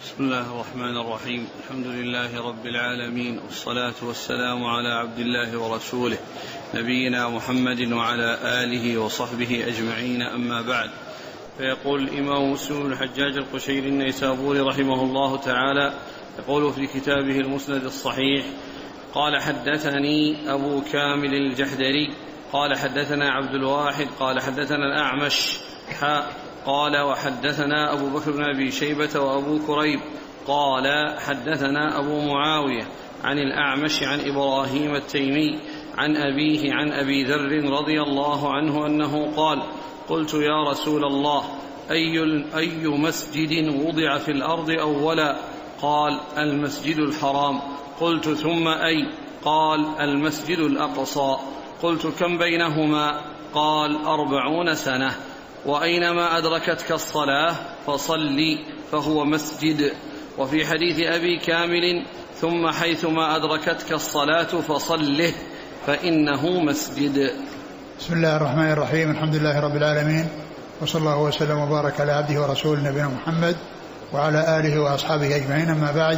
بسم الله الرحمن الرحيم. الحمد لله رب العالمين، والصلاة والسلام على عبد الله ورسوله نبينا محمد وعلى آله وصحبه أجمعين، أما بعد. فيقول الإمام مسلم بن الحجاج القشيري النيسابوري رحمه الله تعالى، يقول في كتابه المسند الصحيح: قال حدثني أبو كامل الجحدري قال حدثنا عبد الواحد قال حدثنا الأعمش قال وحدثنا أبو بكر بن أبي شيبة وأبو كريب قال حدثنا أبو معاوية عن الأعمش عن إبراهيم التيمي عن أبيه عن أبي ذر رضي الله عنه أنه قال: قلت يا رسول الله، أي مسجد وضع في الأرض أولا؟ قال: المسجد الحرام. قلت: ثم أي؟ قال: المسجد الأقصى. قلت: كم بينهما؟ قال: 40 سنة. وأينما أدركتك الصلاة فصلي فهو مسجد. وفي حديث أبي كامل: ثم حيثما أدركتك الصلاة فصله فإنه مسجد. بسم الله الرحمن الرحيم. الحمد لله رب العالمين، وصلى الله وسلم وبارك على عبده ورسوله نبينا محمد وعلى آله وأصحابه أجمعين، أما بعد.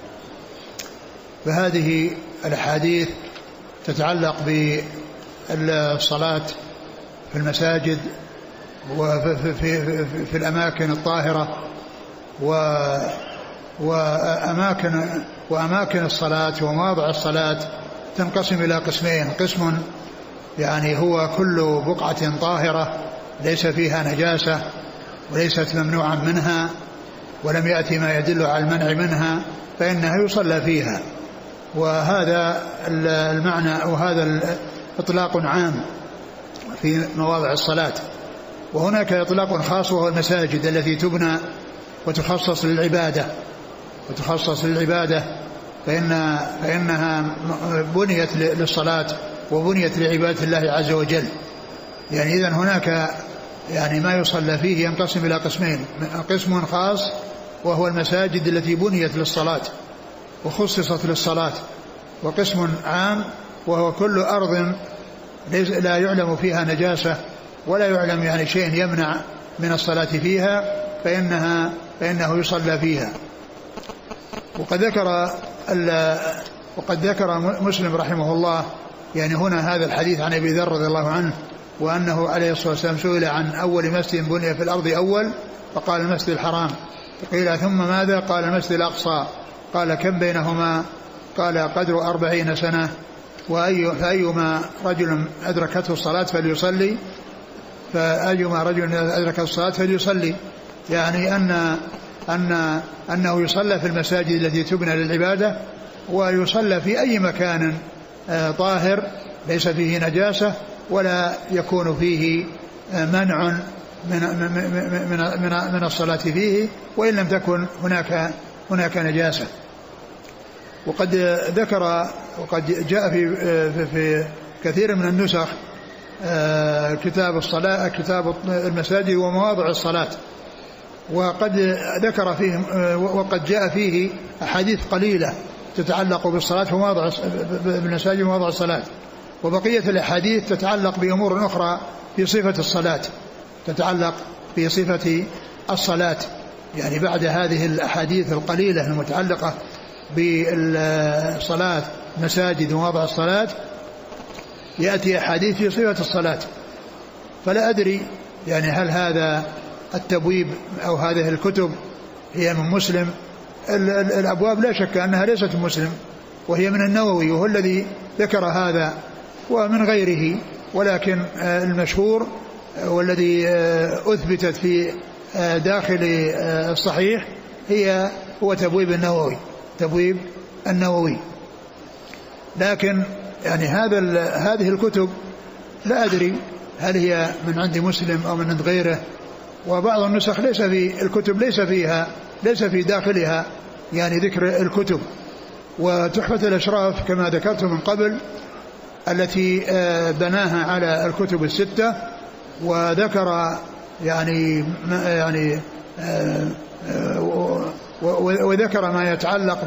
فهذه الأحاديث تتعلق بالصلاة في المساجد وفي الأماكن الطاهرة وأماكن الصلاة ومواضع الصلاة تنقسم إلى قسمين: قسم يعني هو كل بقعة طاهرة ليس فيها نجاسة وليست ممنوعا منها ولم يأتي ما يدل على المنع منها فإنها يصلى فيها. وهذا المعنى وهذا إطلاق عام في مواضع الصلاة. وهناك إطلاق خاص وهو المساجد التي تبنى وتخصص للعبادة فإنها بنيت للصلاة وبنيت لعبادة الله عز وجل. يعني إذن هناك يعني ما يصلى فيه ينقسم إلى قسمين: قسم خاص وهو المساجد التي بنيت للصلاة وخصصت للصلاة، وقسم عام وهو كل أرض لا يعلم فيها نجاسة ولا يعلم يعني شيء يمنع من الصلاة فيها فإنه يصلى فيها. وقد ذكر مسلم رحمه الله يعني هنا هذا الحديث عن أبي ذر رضي الله عنه، وأنه عليه الصلاة والسلام سئل عن أول مسجد بني في الأرض أول، فقال: المسجد الحرام. فقيل: ثم ماذا؟ قال: المسجد الأقصى. قال: كم بينهما؟ قال: قدر 40 سنة. فأيما رجل أدركته الصلاة فليصلي يعني أنه يصلى في المساجد التي تبنى للعبادة، ويصلى في أي مكان طاهر ليس فيه نجاسة ولا يكون فيه منع من الصلاة فيه وإن لم تكن هناك نجاسة. وقد جاء في كثير من النسخ كتاب الصلاة، كتاب المساجد ومواضع الصلاة، وقد ذكر فيه وقد جاء فيه أحاديث قليلة تتعلق بالصلاة بالمساجد ومواضع الصلاة، وبقية الأحاديث تتعلق بأمور أخرى في صفة الصلاة، تتعلق في صفة الصلاة. يعني بعد هذه الأحاديث القليلة المتعلقة بالصلاة مساجد ومواضع الصلاة يأتي أحاديث في صفة الصلاة. فلا أدري يعني هل هذا التبويب أو هذه الكتب هي من مسلم. الأبواب لا شك أنها ليست من مسلم، وهي من النووي وهو الذي ذكر هذا ومن غيره، ولكن المشهور والذي أثبتت في داخل الصحيح هو تبويب النووي. لكن يعني هذه الكتب لا أدري هل هي من عند مسلم أو من عند غيره. وبعض النسخ ليس في داخلها يعني ذكر الكتب. وتحفة الأشراف كما ذكرت من قبل التي بناها على الكتب الستة، وذكر وذكر ما يتعلق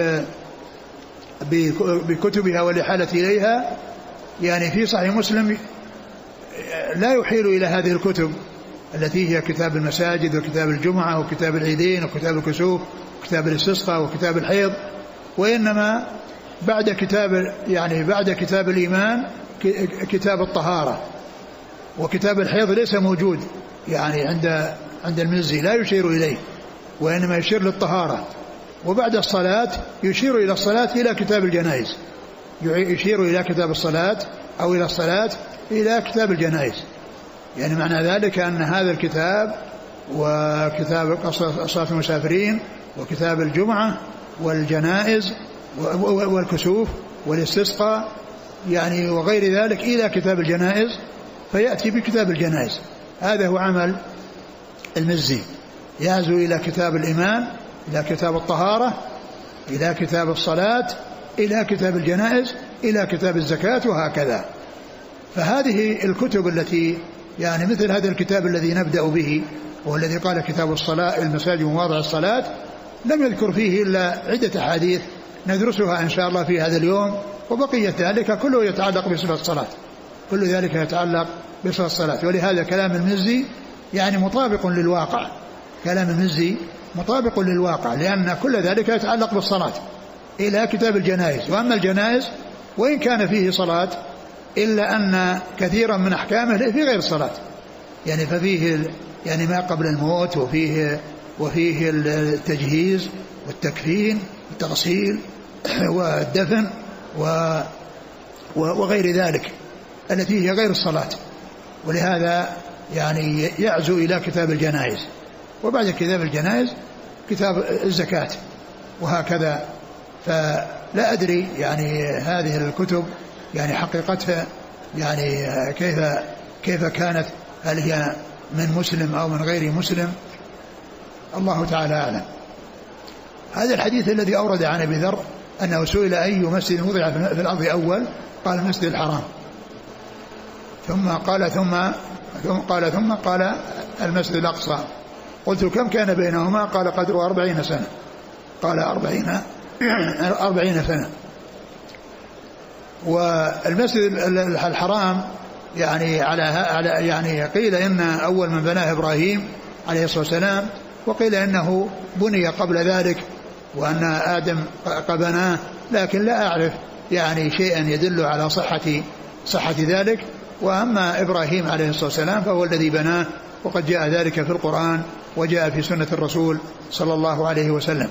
بكتبها والإحالة إليها. يعني في صحيح مسلم لا يحيل إلى هذه الكتب التي هي كتاب المساجد وكتاب الجمعة وكتاب العيدين وكتاب الكسوف وكتاب الاستسقاء وكتاب الحيض. وإنما بعد كتاب الإيمان كتاب الطهارة، وكتاب الحيض ليس موجود يعني عند المزي، لا يشير إليه، وإنما يشير للطهارة. وبعد الصلاة يشير إلى الصلاة إلى كتاب الجنائز، يشير إلى كتاب الصلاة أو إلى الصلاة إلى كتاب الجنائز. يعني معنى ذلك أن هذا الكتاب وكتاب صلاة المسافرين وكتاب الجمعة والجنائز والكسوف والاستسقاء يعني وغير ذلك إلى كتاب الجنائز، فيأتي بكتاب الجنائز. هذا هو عمل المزي، يعزو إلى كتاب الإيمان، إلى كتاب الطهارة، إلى كتاب الصلاة، إلى كتاب الجنائز، إلى كتاب الزكاة، وهكذا. فهذه الكتب التي يعني مثل هذا الكتاب الذي نبدأ به والذي قال كتاب الصلاة المساجد ومواضع الصلاة، لم يذكر فيه إلا عدة أحاديث ندرسها إن شاء الله في هذا اليوم، وبقية ذلك كله يتعلق بصفة الصلاة، كل ذلك يتعلق بصفة الصلاة. ولهذا كلام المزي يعني مطابق للواقع، كلام المزي مطابق للواقع، لأن كل ذلك يتعلق بالصلاة إلى كتاب الجنائز. وأما الجنائز وإن كان فيه صلاة إلا أن كثيرا من أحكامه في غير الصلاة، يعني ففيه يعني ما قبل الموت، وفيه التجهيز والتكفين والتغسيل والدفن وغير ذلك التي هي غير الصلاة. ولهذا يعني يعزو إلى كتاب الجنائز، وبعد كتاب الجنائز كتاب الزكاة، وهكذا. فلا أدري يعني هذه الكتب يعني حقيقتها يعني كيف كانت، هل هي من مسلم أو من غير مسلم، الله تعالى أعلم. هذا الحديث الذي أورد عن أبي ذر أنه سئل أي مسجد وضع في الأرض أول، قال المسجد الحرام، ثم قال المسجد الأقصى. قلت كم كان بينهما؟ قال قدر 40 سنة، قال 40 سنة. والمسجد الحرام يعني على يعني قيل إن أول من بناه إبراهيم عليه الصلاة والسلام، وقيل إنه بني قبل ذلك وأن آدم بناه، لكن لا أعرف يعني شيئا يدل على صحة ذلك. وأما إبراهيم عليه الصلاة والسلام فهو الذي بناه، وقد جاء ذلك في القرآن وجاء في سنة الرسول صلى الله عليه وسلم.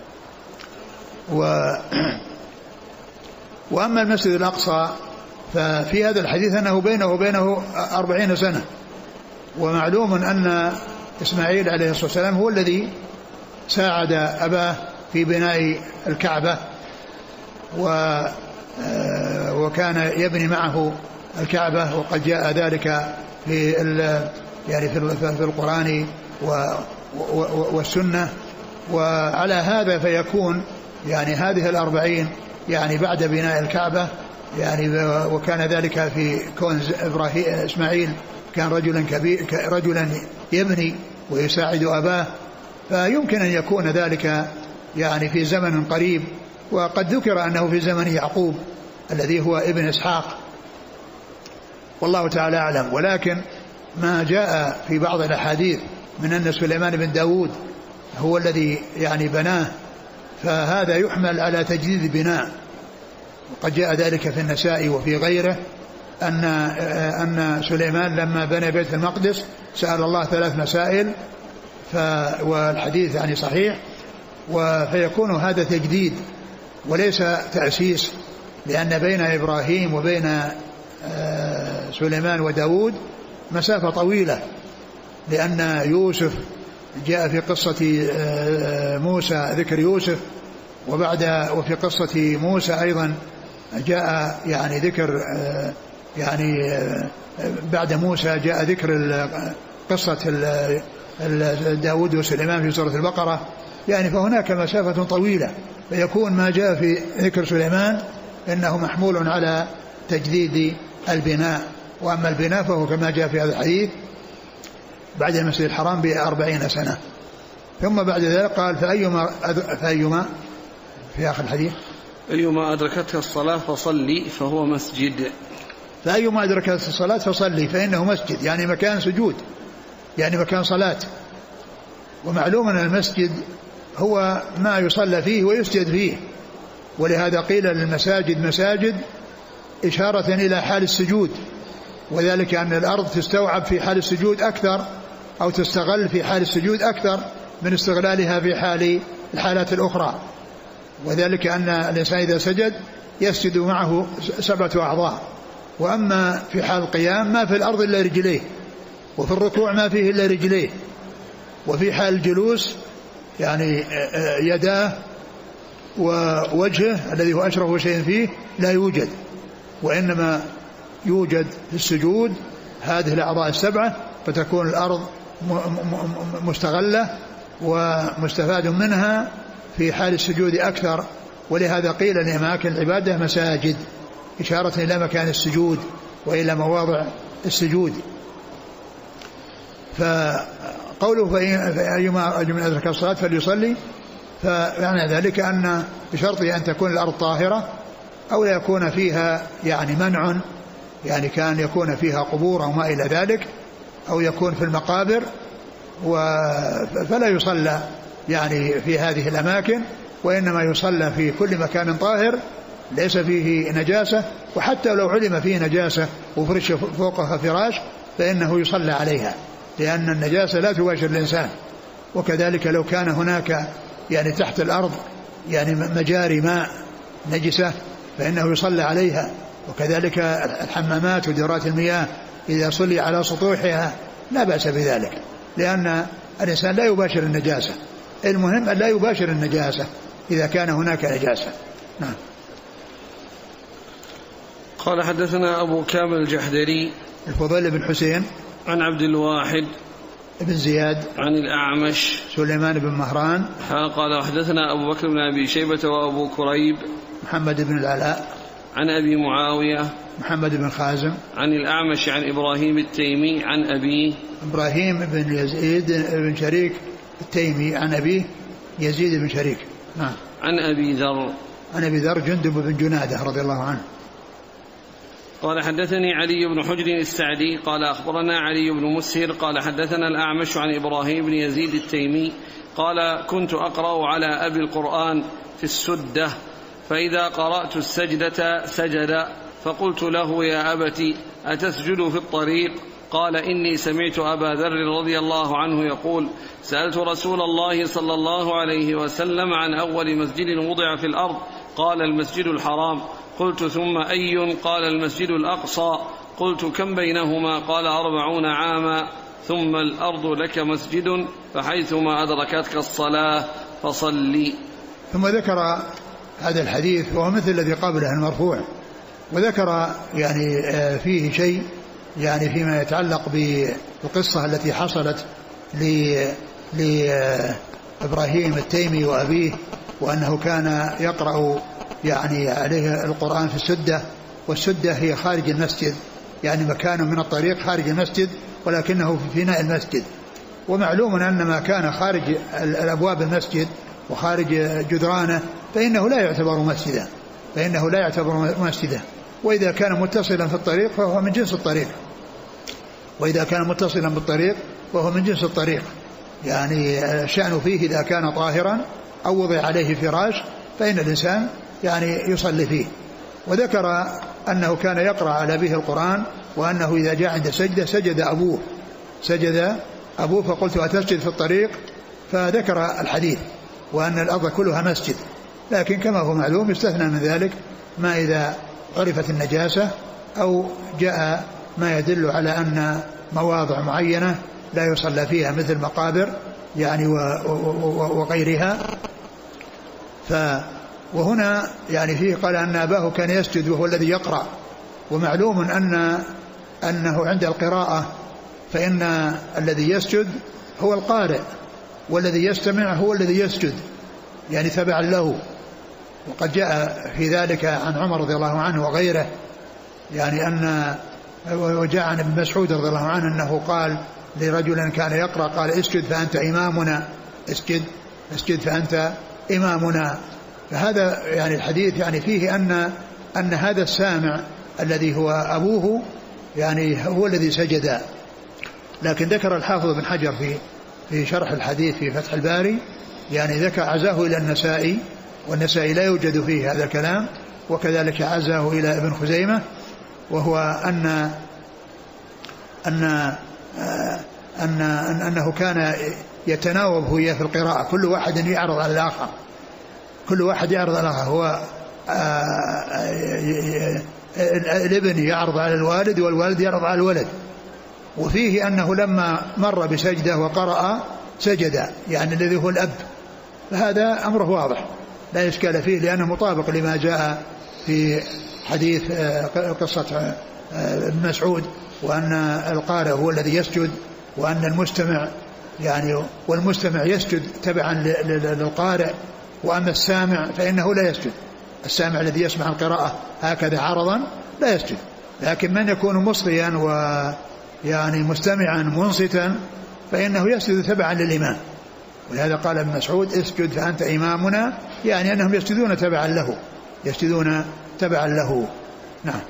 وأما المسجد الأقصى ففي هذا الحديث أنه بينه وبينه 40 سنة. ومعلوم أن إسماعيل عليه الصلاة والسلام هو الذي ساعد أباه في بناء الكعبة، وكان يبني معه الكعبة، وقد جاء ذلك في القرآن والسنة. وعلى هذا فيكون يعني هذه 40 يعني بعد بناء الكعبة يعني، وكان ذلك في كون إسماعيل كان رجلا يبني ويساعد أباه، فيمكن أن يكون ذلك يعني في زمن قريب. وقد ذكر أنه في زمن يعقوب الذي هو ابن إسحاق، والله تعالى أعلم. ولكن ما جاء في بعض الأحاديث من أن سليمان بن داود هو الذي يعني بناه، فهذا يحمل على تجديد بناء. وقد جاء ذلك في النسائي وفي غيره أن سليمان لما بنى بيت المقدس سأل الله 3 مسائل، والحديث يعني صحيح. فيكون هذا تجديد وليس تأسيس، لأن بين إبراهيم وبين سليمان وداود مسافة طويلة، لأن يوسف جاء في قصة موسى ذكر يوسف، وفي قصة موسى أيضا جاء يعني ذكر يعني بعد موسى جاء ذكر قصة داود وسليمان في سورة البقرة، يعني فهناك مسافة طويلة. فيكون ما جاء في ذكر سليمان إنه محمول على تجديد البناء، وأما البناء فهو كما جاء في هذا الحديث بعد المسجد الحرام ب40 سنة. ثم بعد ذلك قال فأيما في آخر الحديث أيما أدركتها الصلاة فصلي فهو مسجد. فأيما أدركتها الصلاة فصلي فإنه مسجد، يعني مكان سجود، يعني مكان صلاة. ومعلوم أن المسجد هو ما يصلى فيه ويسجد فيه، ولهذا قيل للمساجد مساجد إشارة إلى حال السجود، وذلك أن الأرض تستوعب في حال السجود أكثر، أو تستغل في حال السجود أكثر من استغلالها في حال الحالات الأخرى. وذلك أن الإنسان إذا سجد يسجد معه 7 أعضاء، وأما في حال القيام ما في الأرض إلا رجليه، وفي الركوع ما فيه إلا رجليه، وفي حال الجلوس يعني يداه ووجهه الذي هو أشرف شيء فيه لا يوجد، وإنما يوجد في السجود هذه الأعضاء 7، فتكون الأرض مستغلة ومستفاد منها في حال السجود أكثر. ولهذا قيل لأماكن العبادة مساجد، إشارة إلى مكان السجود وإلى مواضع السجود. فقوله فأيما من أدرك الصلاة فليصلي، فمعنى ذلك أن بشرط أن تكون الأرض طاهرة، أو لا يكون فيها يعني منع، يعني كان يكون فيها قبور أو ما إلى ذلك، أو يكون في المقابر، فلا يصلى يعني في هذه الأماكن، وإنما يصلى في كل مكان طاهر ليس فيه نجاسة. وحتى لو علم فيه نجاسة وفرش فوقها فراش فإنه يصلى عليها، لأن النجاسة لا تباشر الإنسان. وكذلك لو كان هناك يعني تحت الأرض يعني مجاري ماء نجسة فإنه يصلى عليها. وكذلك الحمامات ودورات المياه إذا صلي على سطوحها لا بأس بذلك، لأن الإنسان لا يباشر النجاسة. المهم أن لا يباشر النجاسة إذا كان هناك نجاسة. نعم. قال حدثنا أبو كامل الجحدري الفضيل بن حسين عن عبد الواحد بن زياد عن الأعمش سليمان بن مهران قال حدثنا أبو بكر بن أبي شيبة وأبو كريب محمد بن العلاء عن أبي معاوية محمد بن خازم عن الأعمش عن إبراهيم التيمي عن أبيه إبراهيم بن يزيد بن شريك التيمي عن أبيه يزيد بن شريك. نعم. عن أبي ذر جندب بن جنادة رضي الله عنه. قال حدثني علي بن حجر السعدي قال أخبرنا علي بن مسهر قال حدثنا الأعمش عن إبراهيم بن يزيد التيمي قال كنت أقرأ على أبي القرآن في السدة، فإذا قرأت السجدة سجد، فقلت له يا أبت أتسجد في الطريق؟ قال إني سمعت أبا ذر رضي الله عنه يقول سألت رسول الله صلى الله عليه وسلم عن أول مسجد وضع في الأرض، قال المسجد الحرام. قلت ثم أي؟ قال المسجد الأقصى. قلت كم بينهما؟ قال 40 عاما. ثم الأرض لك مسجد فحيثما أدركتك الصلاة فصلي. ثم ذكر هذا الحديث وهو مثل الذي قبله المرفوع، وذكر يعني فيه شيء يعني فيما يتعلق بالقصة التي حصلت لإبراهيم التيمي وأبيه، وأنه كان يقرأ يعني عليه القرآن في السدة، والسدة هي خارج المسجد، يعني مكان من الطريق خارج المسجد ولكنه في فناء المسجد. ومعلوم أن ما كان خارج الأبواب المسجد وخارج جدرانه فإنه لا يعتبر مسجدا، وإذا كان متصلا في الطريق فهو من جنس الطريق، وإذا كان متصلا بالطريق فهو من جنس الطريق. يعني الشأن فيه إذا كان طاهرا أو وضع عليه فراش فإن الإنسان يعني يصلي فيه. وذكر أنه كان يقرأ على أبيه القرآن، وأنه إذا جاء عند سجدة سجد أبوه فقلت أتسجد في الطريق، فذكر الحديث وأن الأرض كلها مسجد. لكن كما هو معلوم يستثنى من ذلك ما إذا عرفت النجاسة أو جاء ما يدل على أن مواضع معينة لا يصلى فيها مثل مقابر يعني وغيرها. وهنا يعني فيه قال أن أباه كان يسجد وهو الذي يقرأ، ومعلوم أنه عند القراءة فإن الذي يسجد هو القارئ، والذي يستمع هو الذي يسجد يعني تبعا له. وقد جاء في ذلك عن عمر رضي الله عنه وغيره، يعني وجاء عن ابن مسعود رضي الله عنه أنه قال لرجل كان يقرأ قال اسجد فأنت إمامنا، اسجد فأنت إمامنا. فهذا يعني الحديث يعني فيه أن هذا السامع الذي هو أبوه يعني هو الذي سجد. لكن ذكر الحافظ بن حجر في شرح الحديث في فتح الباري يعني ذكر عزاه إلى النسائي، والنسائي لا يوجد فيه هذا الكلام، وكذلك عزاه إلى ابن خزيمة، وهو أنه كان يتناوب هو في القراءة، كل واحد يعرض على الآخر، كل واحد يعرض على الآخر، هو الابن يعرض على الوالد والوالد يعرض على الولد. وفيه أنه لما مر بسجدة وقرأ سجد، يعني الذي هو الأب، فهذا أمره واضح لا إشكال فيه، لأنه مطابق لما جاء في حديث قصة ابن مسعود، وأن القارئ هو الذي يسجد، وأن المستمع يعني والمستمع يسجد تبعا للقارئ، وأما السامع فإنه لا يسجد، السامع الذي يسمع القراءة هكذا عرضا لا يسجد، لكن من يكون مصغيا ويعني مستمعا منصتا فإنه يسجد تبعا للإمام. ولهذا قال ابن مسعود اسجد فأنت إمامنا، يعني أنهم يسجدون تبعا له، يسجدون تبعا له. نعم.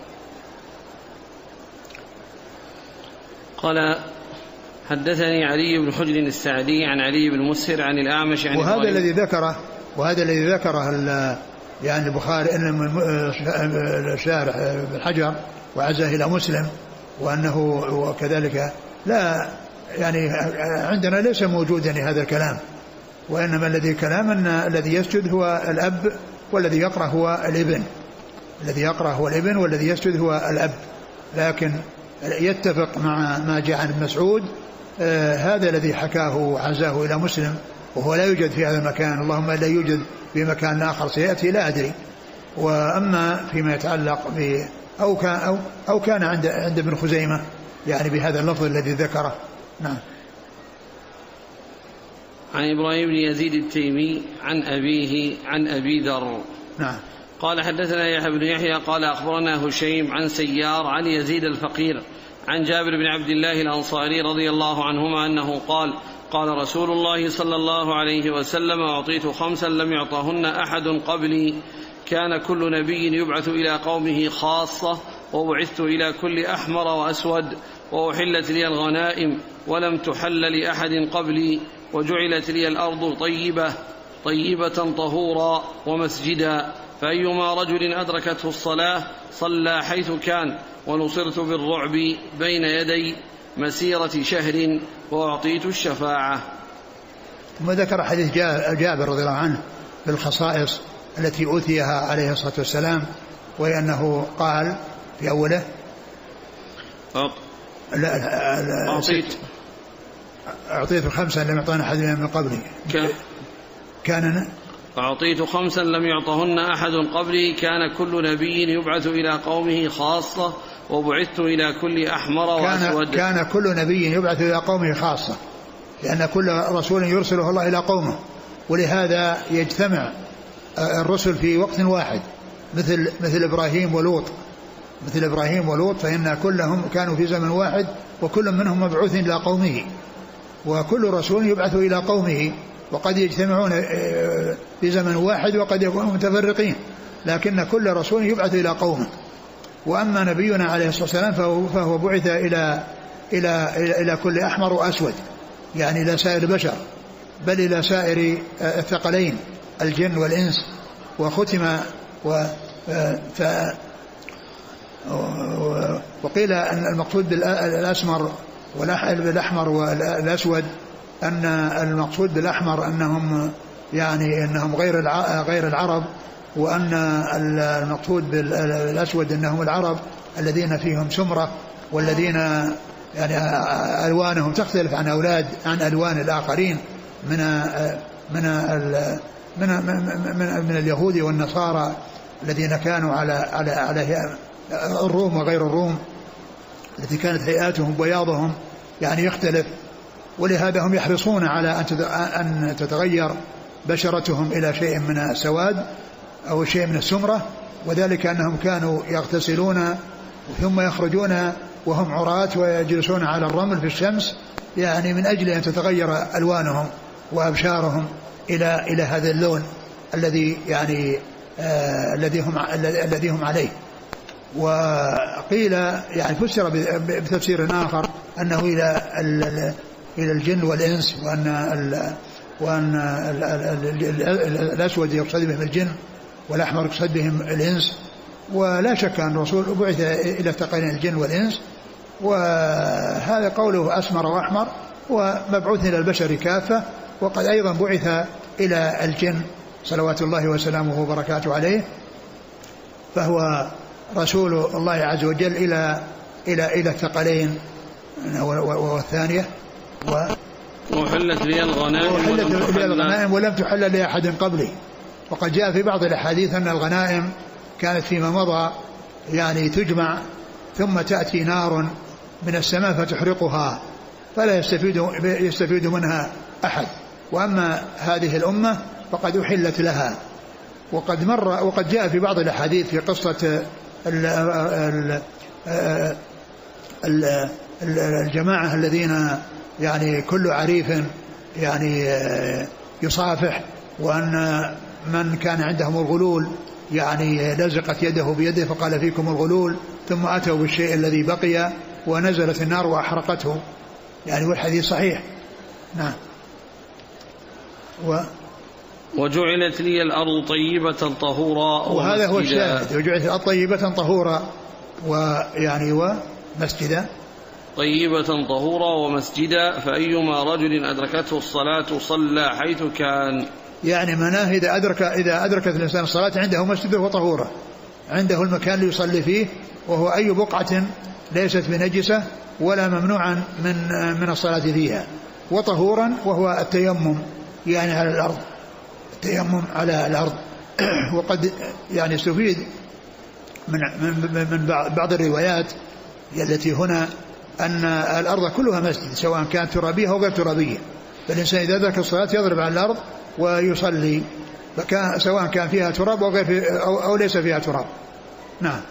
قال حدثني علي بن حجر السعدي عن علي بن مسهر عن الأعمش عن وهذا الذي ذكره يعني البخاري ان الشارح بن حجر وعزاه الى مسلم، وانه وكذلك لا يعني عندنا ليس موجودا هذا الكلام، وانما الذي كلام ان الذي يسجد هو الاب والذي يقرأ هو الابن، الذي يقرأ هو الابن والذي يسجد هو الاب. لكن يتفق مع ما جاء عن ابن مسعود هذا الذي حكاه عزاه إلى مسلم، وهو لا يوجد في هذا المكان، اللهم لا يوجد في مكان آخر سيأتي لا أدري. وأما فيما يتعلق أو كان عند ابن خزيمة يعني بهذا اللفظ الذي ذكره. نعم. عن إبراهيم بن يزيد التيمي عن أبيه عن أبي ذر. نعم. قال حدثنا يحيى بن يحيى قال أخبرنا هشيم عن سيار عن يزيد الفقير عن جابر بن عبد الله الأنصاري رضي الله عنهما أنه قال قال رسول الله صلى الله عليه وسلم أعطيت 5 لم يعطهن أحد قبلي، كان كل نبي يبعث إلى قومه خاصة، وبعثت إلى كل أحمر وأسود، وأحلت لي الغنائم ولم تحل لأحد قبلي، وجعلت لي الأرض طيبة طهورا ومسجدا، فأيما رجل أدركته الصلاة صلى حيث كان، ونصرت بالرعب بين يدي مسيرة شهر، وأعطيت الشفاعة. ثم ذكر حديث جابر رضي الله عنه بالخصائص التي أوتيها عليه الصلاة والسلام، وأنه قال في أوله أعطيت 5 لم يعطهن أحد من قبلي، كان أعطيت 5 لم يعطهن أحد قبلي، كان كل نبي يبعث إلى قومه خاصة، وبعثت إلى كل أحمر وأسود. كان كل نبي يبعث إلى قومه خاصة، لأن كل رسول يرسله الله إلى قومه، ولهذا يجتمع الرسل في وقت واحد مثل إبراهيم ولوط، فإن كلهم كانوا في زمن واحد، وكل منهم مبعوث إلى قومه، وكل رسول يبعث إلى قومه، وقد يجتمعون في زمن واحد وقد يكونوا متفرقين، لكن كل رسول يبعث إلى قومه. وأما نبينا عليه الصلاة والسلام فهو بعث إلى كل أحمر وأسود، يعني إلى سائر البشر، بل إلى سائر الثقلين الجن والإنس. وختم وقيل أن المقصود بالأسمر بالأحمر والأسود أن المقصود بالأحمر أنهم غير العرب، وأن المقصود بالأسود أنهم العرب الذين فيهم سمرة، والذين يعني ألوانهم تختلف عن ألوان الآخرين من اليهود والنصارى الذين كانوا على الروم وغير الروم، التي كانت هيئاتهم بياضهم يعني يختلف، ولهذا هم يحرصون على أن تتغير بشرتهم إلى شيء من السواد أو شيء من السمرة، وذلك أنهم كانوا يغتسلون ثم يخرجون وهم عراة ويجلسون على الرمل في الشمس، يعني من أجل أن تتغير ألوانهم وأبشارهم إلى هذا اللون الذي يعني الذي هم عليه. وقيل يعني فسر بتفسير آخر أنه إلى الجن والإنس، وأن الأسود يقصد بهم الجن والأحمر يقصد بهم الإنس. ولا شك أن الرسول بعث إلى ثقلين الجن والإنس، وهذا قوله أسمر وأحمر ومبعوث إلى البشر كافة، وقد أيضا بعث إلى الجن صلوات الله وسلامه وبركاته عليه، فهو رسول الله عز وجل إلى الثقلين. والثانية وحلت لي الغنائم ولم تحل لأحد قبلي. وقد جاء في بعض الأحاديث أن الغنائم كانت فيما مضى يعني تجمع ثم تأتي نار من السماء فتحرقها فلا يستفيد منها أحد، وأما هذه الأمة فقد أحلت لها. وقد جاء في بعض الأحاديث في قصة الجماعة الذين يعني كل عريف يعني يصافح، وأن من كان عندهم الغلول يعني لزقت يده بيده فقال فيكم الغلول، ثم أتوا بالشيء الذي بقي ونزلت النار وأحرقته، يعني والحديث صحيح. نعم. وجعلت لي الأرض طيبة طهورا وهذا هو الشاهد، وجعلت الأرض طيبة طهورا ويعني ومسجدا طيبة طهورا ومسجدا، فأيما رجل أدركته الصلاة صلى حيث كان. يعني مناه إذا أدركت الإنسان الصلاة عنده مسجده وطهوره، عنده المكان اللي يصلي فيه، وهو أي بقعة ليست بنجسة ولا ممنوعا من الصلاة فيها، وطهورا وهو التيمم يعني على الأرض، التيمم على الأرض. وقد يعني استفيد من بعض الروايات التي هنا أن الأرض كلها مسجد سواء كانت ترابية أو غير ترابية، فالإنسان إذا ذكر الصلاة يضرب على الأرض ويصلي سواء كان فيها تراب أو ليس فيها تراب. نعم.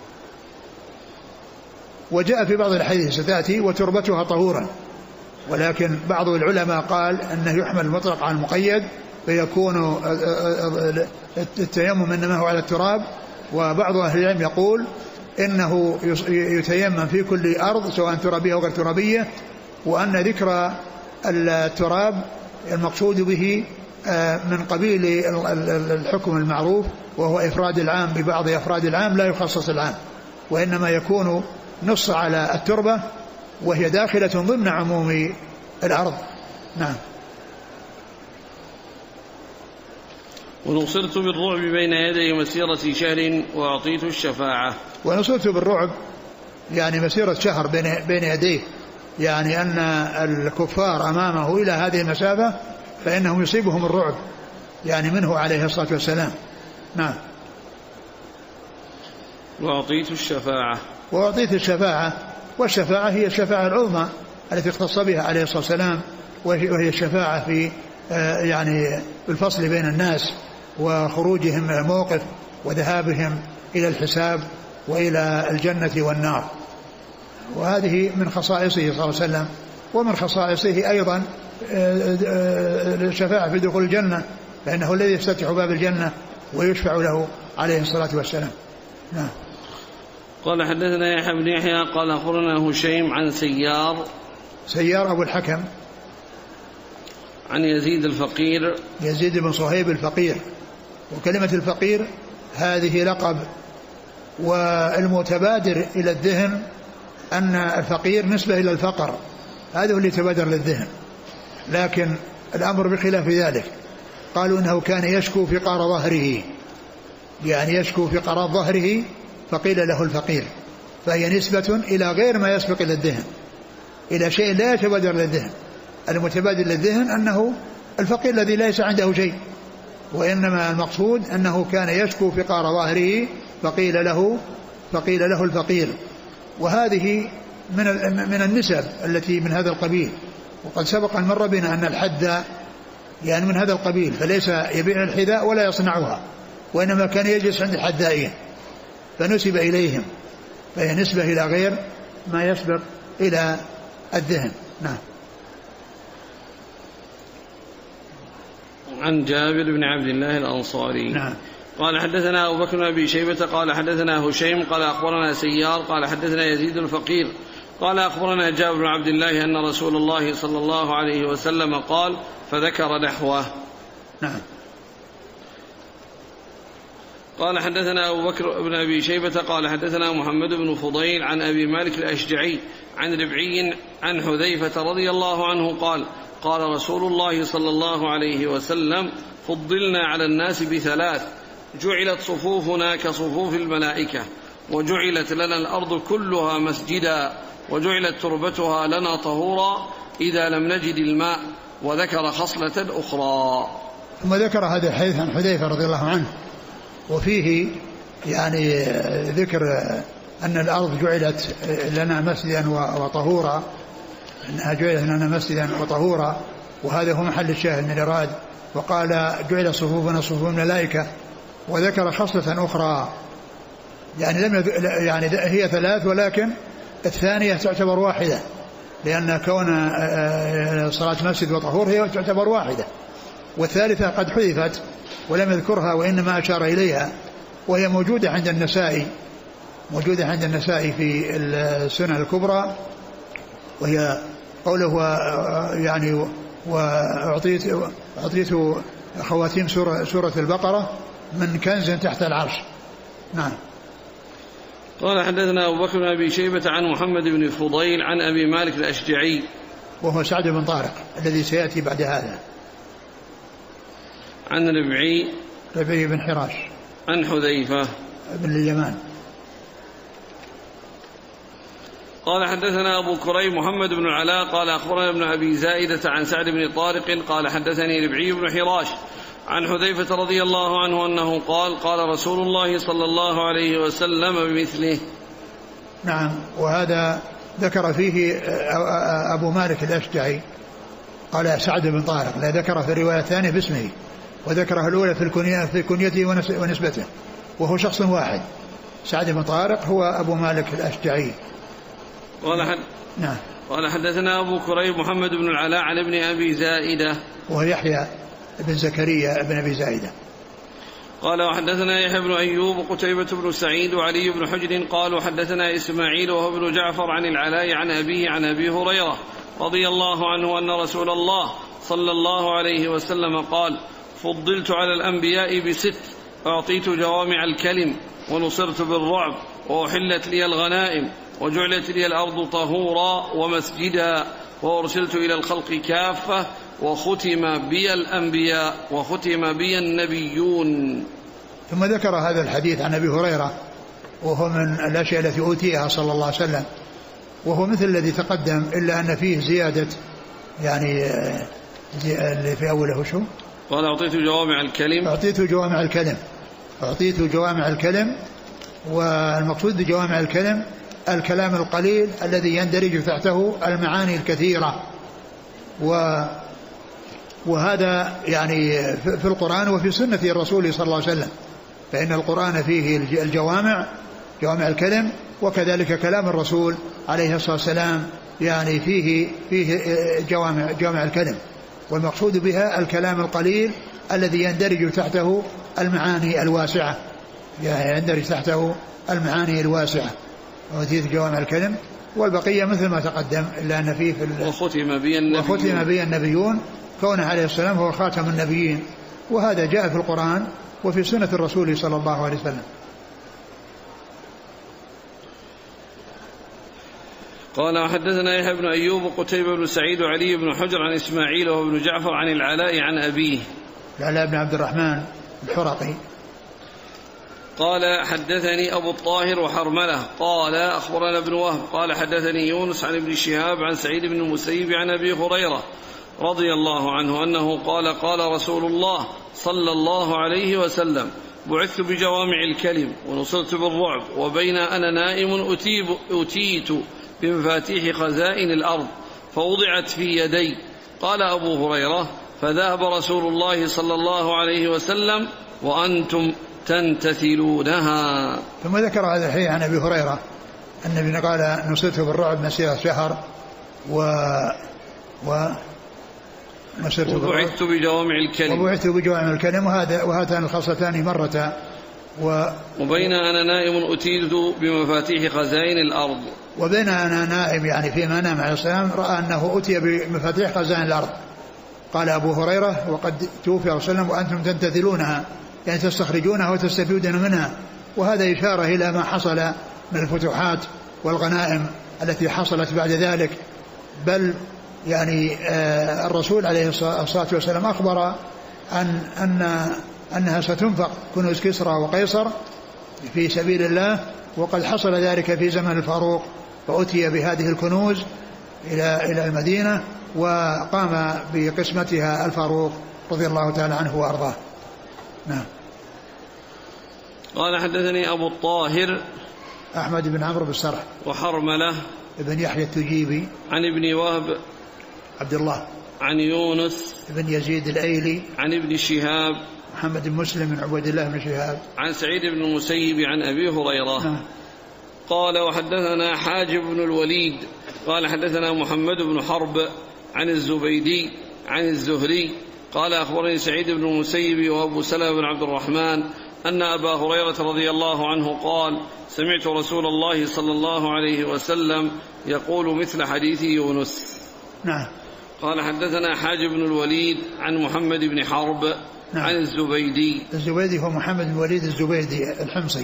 وجاء في بعض الحديث ستأتي وتربتها طهورا، ولكن بعض العلماء قال أنه يحمل المطلق على المقيد فيكون التيمم إنما هو على التراب، وبعض أهل العلم يقول إنه يتيمم في كل أرض سواء ترابية أو غير ترابية، وأن ذكر التراب المقصود به من قبيل الحكم المعروف، وهو إفراد العام ببعض أفراد العام لا يخصص العام، وإنما يكون نص على التربة وهي داخلة ضمن عموم الأرض. نعم. ونصرت بالرعب بين يدي مسيرة شهر وأعطيت الشفاعة. ونصرت بالرعب يعني مسيرة شهر بين يديه، يعني أن الكفار أمامه إلى هذه المسافة فإنهم يصيبهم الرعب يعني منه عليه الصلاة والسلام. نعم. وأعطيت الشفاعة. وأعطيت الشفاعة، والشفاعة هي الشفاعة العظمى التي اختص بها عليه الصلاة والسلام، وهي الشفاعة في يعني الفصل بين الناس وخروجهم من الموقف وذهابهم إلى الحساب وإلى الجنة والنار. وهذه من خصائصه صلى الله عليه وسلم، ومن خصائصه أيضا الشفاعة في دخول الجنة، فإنه الذي يفتتح باب الجنة ويشفع له عليه الصلاة والسلام. نعم. قال حدثنا يحيى بن يحيى قال أخبرنا هشيم عن سيار أبو الحكم عن يزيد الفقير، يزيد بن صهيب الفقير. وكلمة الفقير هذه لقب، والمتبادر إلى الذهن أن الفقير نسبة إلى الفقر، هذا هو اللي تبادر للذهن، لكن الأمر بخلاف ذلك. قالوا إنه كان يشكو فقار ظهره، يعني يشكو فقار ظهره فقيل له الفقير، فهي نسبة إلى غير ما يسبق إلى الذهن، إلى شيء لا يتبادر للذهن. المتبادر للذهن أنه الفقير الذي ليس عنده شيء، وإنما المقصود أنه كان يشكو فقار ظهره فقيل له الفقير. وهذه من النسب التي من هذا القبيل. وقد سبق أن مر بنا أن الحذاء يعني من هذا القبيل، فليس يبيع الحذاء ولا يصنعها، وإنما كان يجلس عند الحذائين فنسب إليهم، فهي نسبة إلى غير ما يسبق إلى الذهن. نعم. عن جابر بن عبد الله الأنصاري. نعم. قال حدثنا أبو بكر بن أبي شيبة قال حدثنا هشيم قال أخبرنا سيار قال حدثنا يزيد الفقير قال أخبرنا جابر بن عبد الله أن رسول الله صلى الله عليه وسلم قال فذكر نحوه. نعم. قال حدثنا أبو بكر بن أبي شيبة قال حدثنا محمد بن فضيل عن أبي مالك الأشجعي عن ربعي عن حذيفة رضي الله عنه قال قال رسول الله صلى الله عليه وسلم فضلنا على الناس بثلاث: جعلت صفوفنا كصفوف الملائكة، وجعلت لنا الأرض كلها مسجدا، وجعلت تربتها لنا طهورا إذا لم نجد الماء، وذكر خصلة أخرى. ثم ذكر هذا الحديث عن حذيفة رضي الله عنه، وفيه يعني ذكر أن الأرض جعلت لنا مسجدا وطهورا، أنها جعلت لنا مسجدا وطهورا، وهذا هو محل الشاهد من الإراد. وقال جعل صفوفنا صفوف الملائكة، وذكر خصلة أخرى يعني هي ثلاث، ولكن الثانية تعتبر واحدة، لأن كون صلاة مسجد وطهور هي تعتبر واحدة، والثالثة قد حذفت ولم يذكرها وإنما أشار إليها، وهي موجودة عند النسائي في السنن الكبرى، وهي قوله يعني وأعطيت خواتيم سورة البقرة من كنز تحت العرش. نعم. قال حدثنا أبو بكر بن أبي شيبة عن محمد بن فضيل عن أبي مالك الأشجعي وهو سعد بن طارق الذي سيأتي بعد هذا، عن ربعي بن حراش عن حذيفة بن اليمان. قال حدثنا أبو كريم محمد بن العلاء قال أخبرنا ابن أبي زائدة عن سعد بن طارق قال حدثني ربعي بن حراش عن حذيفة رضي الله عنه أنه قال قال رسول الله صلى الله عليه وسلم بمثله. نعم. وهذا ذكر فيه أبو مالك الأشجعي قال سعد بن طارق، لا ذكر في الرواية الثانية باسمه، وذكرها الأولى في كنيته ونسبته، وهو شخص واحد. سعد بن طارق هو أبو مالك الأشجعي. نعم. قال حدثنا أبو كريب محمد بن العلاء عن ابن أبي زائدة وهو يحيى بن زكريا بن أبي زائدة. قال وحدثنا يحيى بن أيوب وقتيبة بن سعيد وعلي بن حجر قالوا حدثنا إسماعيل وهو ابن جعفر عن العلاء عن أبيه عن أبي هريرة رضي الله عنه أن رسول الله صلى الله عليه وسلم قال فضلت على الأنبياء بست: أعطيت جوامع الكلم، ونصرت بالرعب، وأحلت لي الغنائم، وجعلت لي الأرض طهورا ومسجدا، وأرسلت إلى الخلق كافة، وختم بي الأنبياء، وختم بي النبيون. ثم ذكر هذا الحديث عن أبي هريرة، وهو من الأشياء التي أوتيها صلى الله عليه وسلم، وهو مثل الذي تقدم إلا أن فيه زيادة، يعني اللي في أوله شو؟ قال أعطيت جوامع الكلم. أعطيت جوامع الكلم، والمقصود بجوامع الكلم الكلام القليل الذي يندرج تحته المعاني الكثيرة، وهذا يعني في القرآن وفي سنة الرسول صلى الله عليه وسلم، فإن القرآن فيه الجوامع، جوامع الكلم، وكذلك كلام الرسول عليه الصلاة والسلام يعني فيه جوامع الكلم، والمقصود بها الكلام القليل الذي يندرج تحته المعاني الواسعة، يعني يندرج تحته المعاني الواسعة. وأوتيت جوامع الكلم، والبقية مثل ما تقدم، إلا أن فيه وختم بي النبيون، كونه عليه السلام هو خاتم النبيين، وهذا جاء في القرآن وفي سنة الرسول صلى الله عليه وسلم. قال وحدثنا يحيى بن أيوب وقتيبة بن سعيد وعلي بن حجر عن إسماعيل وابن جعفر عن العلاء عن أبيه العلاء بن عبد الرحمن الحرقي قال حدثني أبو الطاهر وحرملة قال أخبرنا ابن وهب قال حدثني يونس عن ابن شهاب عن سعيد بن المسيب عن أبي هريرة رضي الله عنه أنه قال قال رسول الله صلى الله عليه وسلم بعثت بجوامع الكلم، ونصرت بالرعب، وبين أنا نائم أتيت بمفاتيح خزائن الأرض فوضعت في يدي. قال أبو هريرة فذهب رسول الله صلى الله عليه وسلم وأنتم تنتثلونها. ثم ذكر هذا الحديث عن أبي هريرة أن النبي قال نصرت بالرعب مسيرة شهر وبعثت بجوامع الكلم وهاتان الخاصتان مرتا. وبين أنا نائم أتيت بمفاتيح خزائن الأرض. وبين أنا نائم يعني فيما نام عليه السلام رأى أنه أتي بمفاتيح خزائن الأرض. قال أبو هريرة وقد توفي رسول الله صلى الله عليه وسلم وأنتم تنتظرونها يعني تستخرجونها وتستفيدون منها. وهذا إشارة إلى ما حصل من الفتوحات والغنائم التي حصلت بعد ذلك. بل يعني الرسول عليه الصلاة والسلام أخبر أنها ستنفق كنوز كسرى وقيصر في سبيل الله. وقد حصل ذلك في زمن الفاروق فأتي بهذه الكنوز إلى المدينة وقام بقسمتها الفاروق رضي الله تعالى عنه وأرضاه. نعم. قال حدثني أبو الطاهر أحمد بن عمرو بن السرح وحرملة ابن يحيى التجيبي عن ابن وهب عبد الله عن يونس بن يزيد الأيلي عن ابن شهاب محمد بن مسلم بن عبيد الله بن شهاب عن سعيد بن المسيب عن أبي هريرة قال وحدثنا حاجب بن الوليد قال حدثنا محمد بن حرب عن الزبيدي عن الزهري قال أخبرني سعيد بن المسيب وأبو سلمة بن عبد الرحمن أن أبا هريرة رضي الله عنه قال سمعت رسول الله صلى الله عليه وسلم يقول مثل حديث يونس. نعم. قال حدثنا حاجب بن الوليد عن محمد بن حرب نعم. عن الزبيدي. الزبيدي هو محمد بن الوليد الزبيدي الحمصي.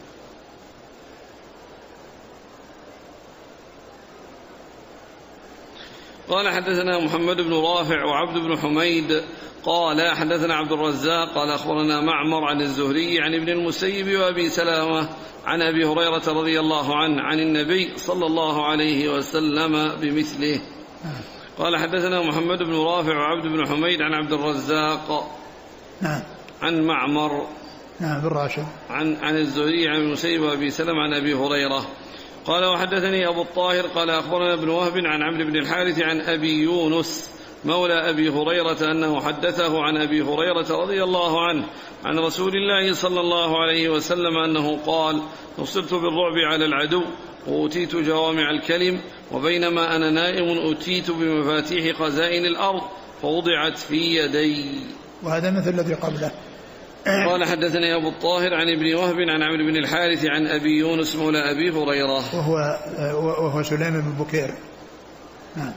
قال حدثنا محمد بن رافع وعبد بن حميد قال حدثنا عبد الرزاق قال أخبرنا معمر عن الزهري عن ابن المسيب وأبي سلامة عن أبي هريرة رضي الله عنه عن النبي صلى الله عليه وسلم بمثله. قال حدثنا محمد بن رافع وعبد بن حميد عن عبد الرزاق نعم عن معمر نعم بالراشد عن الزهري عن المسيب وأبي سلمة عن أبي هريرة. قال وحدثني أبو الطاهر قال أخبرنا ابن وهب عن عمرو بن الحارث عن أبي يونس مولى أبي هريرة أنه حدثه عن أبي هريرة رضي الله عنه عن رسول الله صلى الله عليه وسلم أنه قال نصرت بالرعب على العدو وأتيت جوامع الكلم وبينما أنا نائم أتيت بمفاتيح خزائن الأرض فوضعت في يدي. وهذا مثل الذي قبله. قال حدثني أبو الطاهر عن ابن وهب عن عمرو بن الحارث عن أبي يونس مولى أبي هريرة وهو سليم بن بكير. نعم.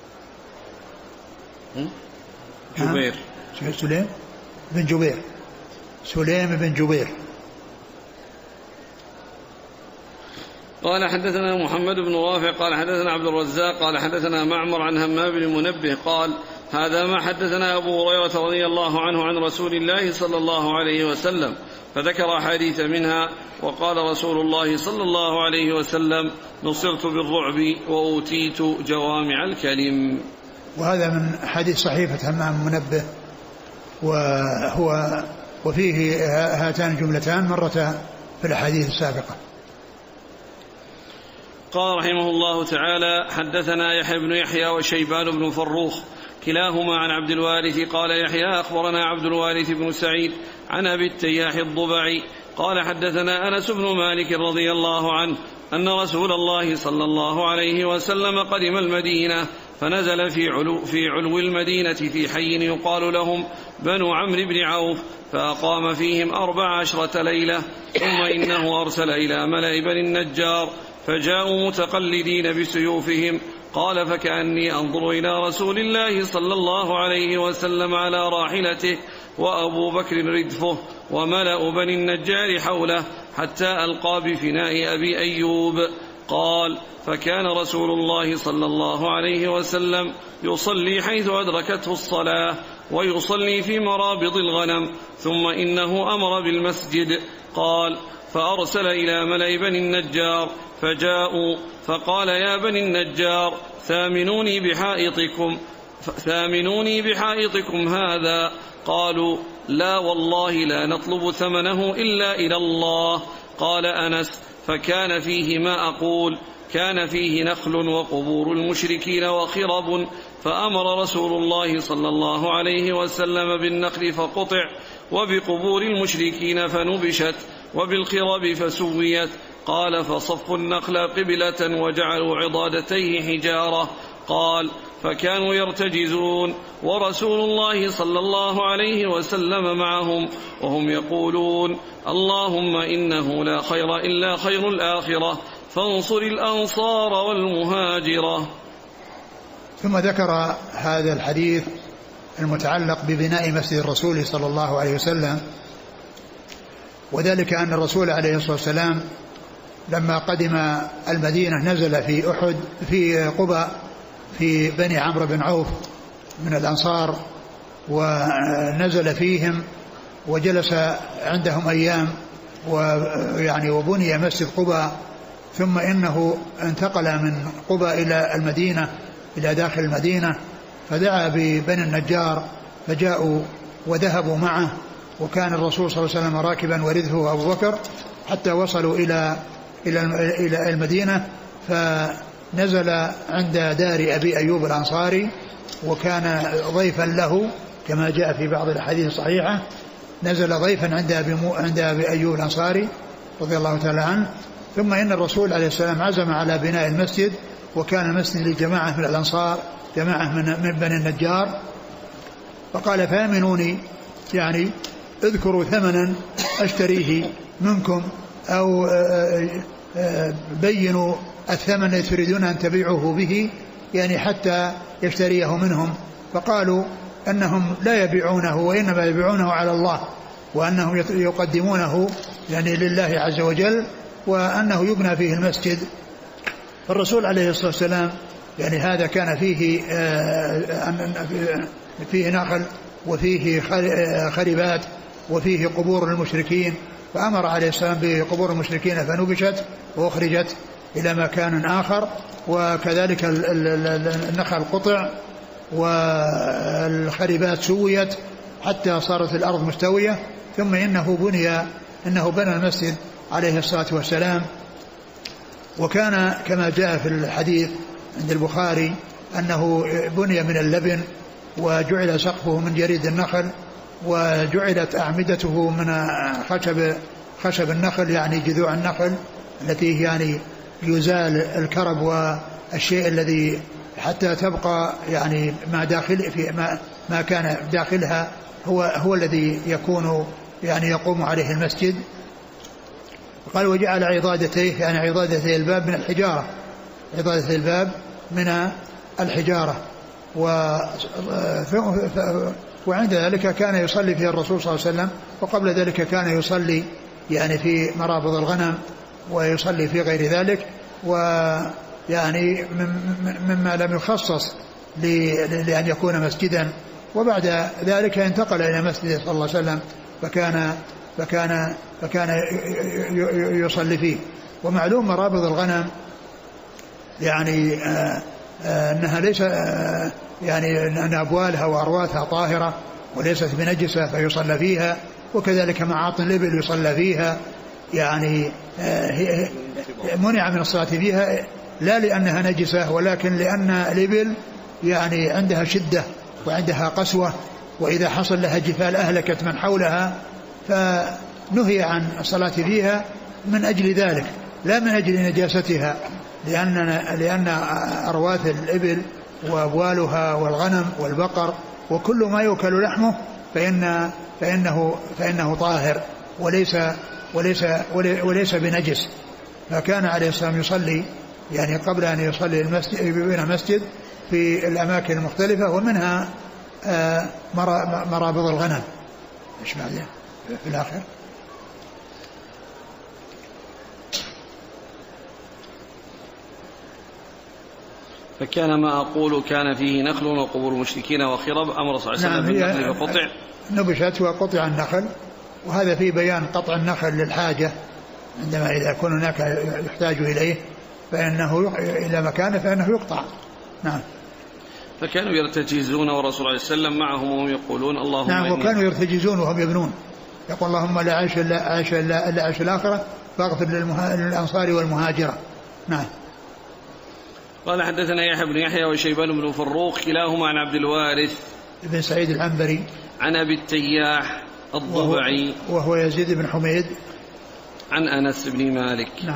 جبير سليم بن جبير. قال حدثنا محمد بن رافع قال حدثنا عبد الرزاق قال حدثنا معمر عن همام بن منبه قال هذا ما حدثنا أبو هريرة رضي الله عنه عن رسول الله صلى الله عليه وسلم فذكر حديث منها وقال رسول الله صلى الله عليه وسلم نصرت بالرعب وأوتيت جوامع الكلم. وهذا من حديث صحيفة همام منبه وفيه هاتان الجملتان مرتا في الأحاديث السابقة. قال رحمه الله تعالى حدثنا يحيى بن يحيى وشيبان بن فروخ كلاهما عن عبد الوارث قال يحيى أخبرنا عبد الوارث بن سعيد عن أبي التياح الضبعي قال حدثنا أنس بن مالك رضي الله عنه أن رسول الله صلى الله عليه وسلم قدم المدينة فنزل في علو المدينة في حي يقال لهم بنو عمرو بن عوف فأقام فيهم 14 ليلة ثم إنه أرسل إلى ملأ بني النجار فجاءوا متقلدين بسيوفهم قال فكأني أنظر إلى رسول الله صلى الله عليه وسلم على راحلته وأبو بكر ردفه وملأ بني النجار حوله حتى ألقى بفناء أبي أيوب. قال فكان رسول الله صلى الله عليه وسلم يصلي حيث أدركته الصلاة ويصلي في مرابض الغنم ثم إنه أمر بالمسجد. قال فأرسل إلى ملأ بني النجار فجاءوا فقال يا بني النجار ثامنوني بحائطكم هذا. قالوا لا والله لا نطلب ثمنه إلا إلى الله. قال أنس فكان فيه ما أقول كان فيه نخل وقبور المشركين وخرب فأمر رسول الله صلى الله عليه وسلم بالنخل فقطع وبقبور المشركين فنبشت وبالخرب فسويت. قال فصفوا النخل قبلة وجعلوا عضادتيه حجارة. قال فكانوا يرتجزون ورسول الله صلى الله عليه وسلم معهم وهم يقولون اللهم إنه لا خير إلا خير الآخرة فانصر الأنصار والمهاجرة. ثم ذكر هذا الحديث المتعلق ببناء مسجد الرسول صلى الله عليه وسلم، وذلك أن الرسول عليه الصلاة والسلام لما قدم المدينة نزل في أحد في قباء في بني عمرو بن عوف من الأنصار، ونزل فيهم وجلس عندهم أيام وبني مسجد قباء، ثم إنه انتقل من قباء إلى المدينة إلى داخل المدينة، فدعا ببني النجار فجاءوا وذهبوا معه، وكان الرسول صلى الله عليه وسلم راكبا ورثه أبو بكر حتى وصلوا إلى المدينة، فنزل عند دار أبي أيوب الأنصاري، وكان ضيفا له كما جاء في بعض الأحاديث الصحيحة، نزل ضيفا عند أبي أيوب الأنصاري رضي الله تعالى عنه. ثم إن الرسول عليه السلام عزم على بناء المسجد، وكان المسجد لجماعة من الأنصار جماعة من بني النجار، فقال فامنوني يعني اذكروا ثمنا أشتريه منكم أو بينوا الثمن الذي تريدون أن تبيعوه به يعني حتى يشتريه منهم. فقالوا أنهم لا يبيعونه وإنما يبيعونه على الله، وأنهم يقدمونه يعني لله عز وجل، وأنه يبنى فيه المسجد. فالرسول عليه الصلاة والسلام يعني هذا كان فيه نخل وفيه خربات وفيه قبور المشركين، فأمر عليه السلام بقبور المشركين فنبشت وأخرجت إلى مكان آخر، وكذلك النخل قطع والخربات سويت حتى صارت الأرض مستوية. ثم إنه بنى المسجد عليه الصلاة والسلام، وكان كما جاء في الحديث عند البخاري أنه بني من اللبن، وجعل سقفه من جريد النخل، وجعلت أعمدته من خشب النخل يعني جذوع النخل التي يعني يزال الكرب والشيء الذي حتى تبقى يعني ما كان داخلها هو الذي يكون يعني يقوم عليه المسجد. قال وجعل عضادتيه يعني عضادتي الباب من الحجارة، عضادة الباب من الحجارة. وعند ذلك كان يصلي فيه الرسول صلى الله عليه وسلم، وقبل ذلك كان يصلي يعني في مرابض الغنم ويصلي في غير ذلك، ويعني مما لم يخصص لأن يكون مسجدا. وبعد ذلك انتقل إلى مسجد صلى الله عليه وسلم فكان يصلي فيه. ومعلوم مرابض الغنم يعني أنها ليس يعني أن أبوالها وأرواثها طاهرة وليست بنجسة فيصلى فيها، وكذلك معاطن الإبل يصلى فيها، يعني منع من الصلاة فيها لا لأنها نجسة ولكن لأن الإبل يعني عندها شدة وعندها قسوة، وإذا حصل لها جفال أهلكت من حولها، فنهي عن الصلاة فيها من أجل ذلك لا من أجل نجاستها، لأن أرواث الإبل وأبوالها والغنم والبقر وكل ما يؤكل لحمه فإنه طاهر وليس بنجس. فكان عليه السلام يصلي يعني قبل أن يصلي المسجد في الأماكن المختلفة، ومنها مرابض الغنم. إيش بعدين في الآخر؟ فكان ما أقول كان فيه نخل وقبور المشركين وخرب، أمر صلى الله عليه وسلم بالنخل فقطع، نبشت وقطع النخل. وهذا في بيان قطع النخل للحاجة، عندما إذا يكون هناك يحتاج إليه فإنه إلى مكانه فإنه يقطع. نعم. فكانوا يرتجزون ورسول الله صلى الله عليه وسلم معهم وهم يقولون اللهم نعم، وكانوا يرتجزون وهم يبنون، يقول اللهم لا عيش إلا عيش الآخرة فاغفر للأنصار والمهاجرة. نعم. قال حدثنا يحيى بن يحيى وشيبان بن فروخ كلاهما عن عبد الوارث بن سعيد العنبري عن أبي التياح الضبعي وهو يزيد بن حميد عن أنس بن مالك. نعم.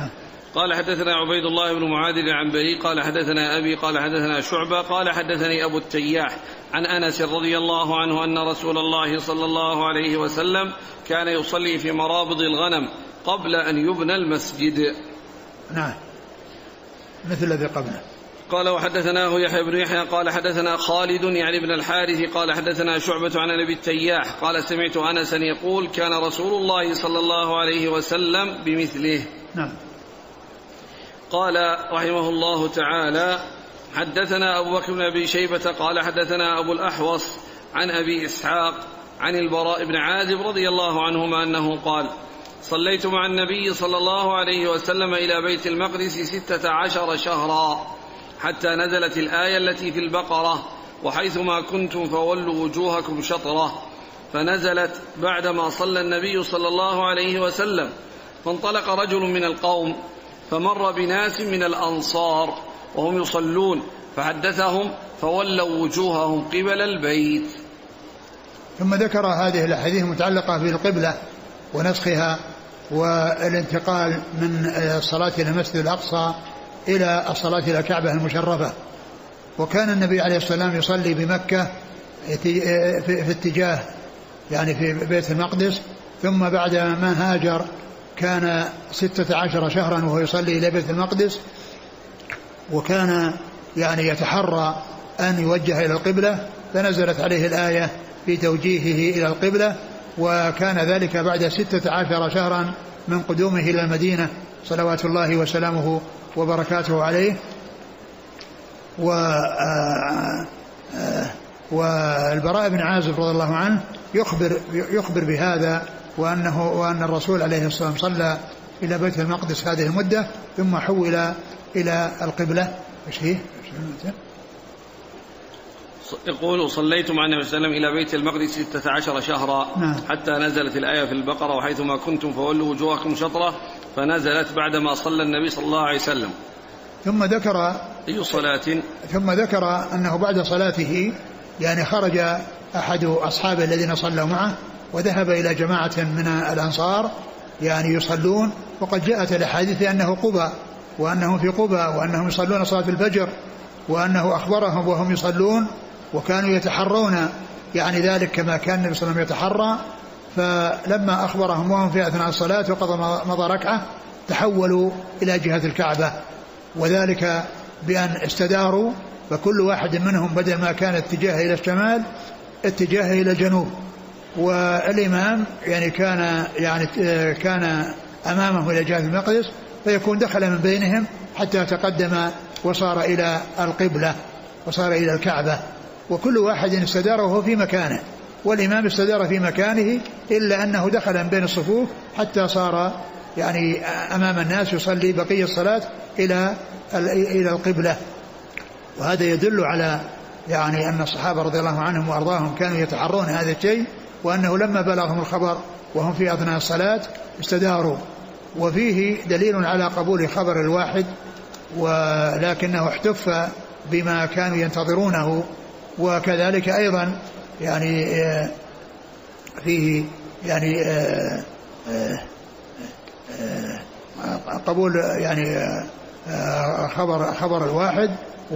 قال حدثنا عبيد الله بن معاذ العنبري قال حدثنا أبي قال حدثنا شعبة قال حدثني أبو التياح عن أنس رضي الله عنه أن رسول الله صلى الله عليه وسلم كان يصلي في مرابض الغنم قبل أن يبنى المسجد. نعم مثل الذي قبله. قال وحدثناه يحيى بن يحيى قال حدثنا خالد يعني بن الحارث قال حدثنا شعبة عن أبي التياح قال سمعت أنسا يقول كان رسول الله صلى الله عليه وسلم بمثله. نعم. قال رحمه الله تعالى حدثنا أبو بكر بن أبي شيبة قال حدثنا أبو الأحوص عن أبي إسحاق عن البراء بن عازب رضي الله عنهما أنه قال صليت مع النبي صلى الله عليه وسلم إلى بيت المقدس 16 شهرا حتى نزلت الآية التي في البقرة وحيثما كنتم فولوا وجوهكم شطرة، فنزلت بعدما صلى النبي صلى الله عليه وسلم، فانطلق رجل من القوم فمر بناس من الأنصار وهم يصلون فحدثهم فولوا وجوههم قبل البيت. ثم ذكر هذه الأحاديث المتعلقة بالقبلة ونسخها والانتقال من الصلاة إلى المسجد الأقصى إلى الصلاة إلى الكعبة المشرفة. وكان النبي عليه الصلاة والسلام يصلي بمكة في اتجاه يعني في بيت المقدس، ثم بعد ما هاجر كان 16 شهرا وهو يصلي إلى بيت المقدس، وكان يعني يتحرى أن يوجه إلى القبلة، فنزلت عليه الآية في توجيهه إلى القبلة، وكان ذلك بعد 16 شهرا من قدومه إلى المدينة صلوات الله وسلامه وبركاته عليه. والبراء بن عازب رضي الله عنه يخبر بهذا، وأن الرسول عليه الصلاة والسلام صلى إلى بيت المقدس هذه المدة ثم حول إلى القبلة. يقول صليت مع النبي صلى الله عليه وسلم إلى بيت المقدس 16 شهرا حتى نزلت الآية في البقرة وحيثما كنتم فولوا وجوهكم شطرة، فنزلت بعدما صلى النبي صلى الله عليه وسلم. ثم ذكر أي صلاة؟ ثم ذكر أنه بعد صلاته يعني خرج أحد أصحابه الذين صلوا معه وذهب إلى جماعة من الأنصار يعني يصلون، وقد جاءت الأحاديث أنه قبى وأنهم في قبى وأنهم يصلون صلاة الفجر، وأنه أخبرهم وهم يصلون وكانوا يتحرون يعني ذلك كما كان النبي صلى الله عليه وسلم يتحرى. فلما أخبرهم وهم في أثناء الصلاة وقضى مضى ركعة تحولوا إلى جهة الكعبة، وذلك بأن استداروا، فكل واحد منهم بدل ما كان اتجاه إلى الشمال اتجاه إلى الجنوب، والإمام يعني كان أمامه إلى جهة المقدس، فيكون دخل من بينهم حتى تقدم وصار إلى القبلة وصار إلى الكعبة، وكل واحد استدار وهو في مكانه، والإمام استدار في مكانه إلا أنه دخل من بين الصفوف حتى صار يعني أمام الناس يصلي بقية الصلاة إلى القبلة. وهذا يدل على يعني أن الصحابة رضي الله عنهم وأرضاهم كانوا يتحرون هذا الشيء، وأنه لما بلغهم الخبر وهم في أثناء الصلاة استداروا. وفيه دليل على قبول خبر الواحد، ولكنه احتف بما كانوا ينتظرونه. وكذلك أيضا يعني فيه يعني قبول يعني خبر الواحد،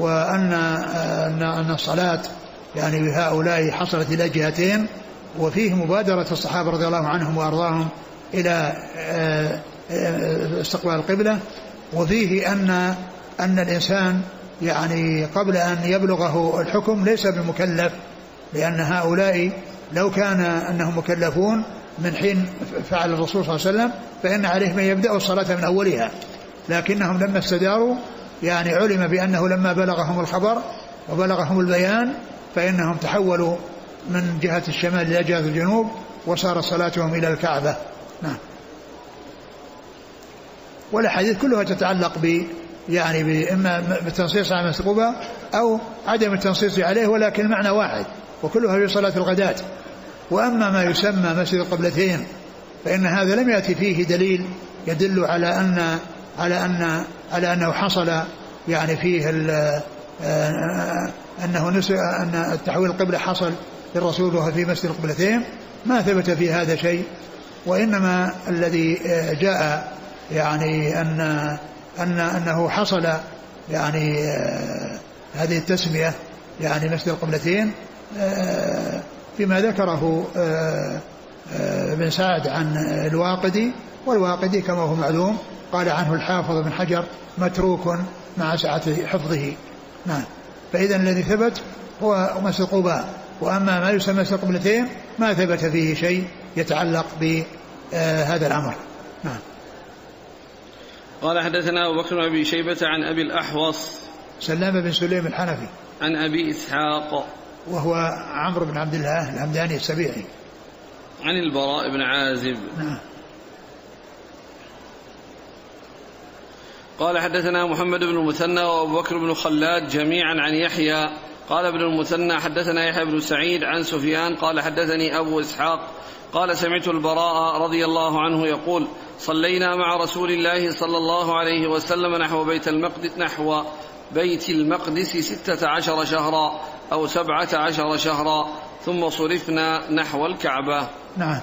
وأن الصلاة يعني هؤلاء حصلت إلى جهتين. وفيه مبادرة الصحابة رضي الله عنهم وأرضاهم إلى استقبال القبلة. وفيه أن الإنسان يعني قبل أن يبلغه الحكم ليس بمكلف، لأن هؤلاء لو كان أنهم مكلفون من حين فعل الرسول صلى الله عليه وسلم فإن عليهم أن يبدأوا الصلاة من أولها، لكنهم لما استداروا يعني علم بأنه لما بلغهم الخبر وبلغهم البيان فإنهم تحولوا من جهة الشمال إلى جهة الجنوب وصار صلاتهم إلى الكعبة. نعم. والحديث كلها تتعلق يعني إما بالتنصيص على مسجد قباء أو عدم التنصيص عليه، ولكن المعنى واحد، وكلها في صلاة الغداة. وأما ما يسمى مسجد القبلتين فإن هذا لم يأتي فيه دليل يدل على أنه حصل يعني فيه أن التحويل القبلة حصل للرسول وهو في مسجد القبلتين، ما ثبت في هذا شيء. وإنما الذي جاء يعني أنه حصل يعني هذه التسمية يعني مسجد القبلتين فيما ذكره ابن سعد عن الواقدي، والواقدي كما هو معلوم قال عنه الحافظ بن حجر متروك مع سعة حفظه. نعم. فإذا الذي ثبت هو مسجد قباء، وأما ما يسمى مسجد القبلتين ما ثبت فيه شيء يتعلق بهذا الأمر. نعم. قال حدثنا أبو بكر بن أبي شيبة عن أبي الأحوص سلام بن سليم الحنفي عن أبي إسحاق وهو عمرو بن عبد الله الهمداني السبيعي عن البراء بن عازب. نعم. قال حدثنا محمد بن المثنى وأبو بكر بن خلاد جميعا عن يحيى. قال ابن المثنى حدثنا يحيى بن سعيد عن سفيان قال حدثني أبو إسحاق قال سمعت البراء رضي الله عنه يقول صلينا مع رسول الله صلى الله عليه وسلم نحو بيت المقدس 16 شهرا أو 17 شهرا ثم صرفنا نحو الكعبة. نعم.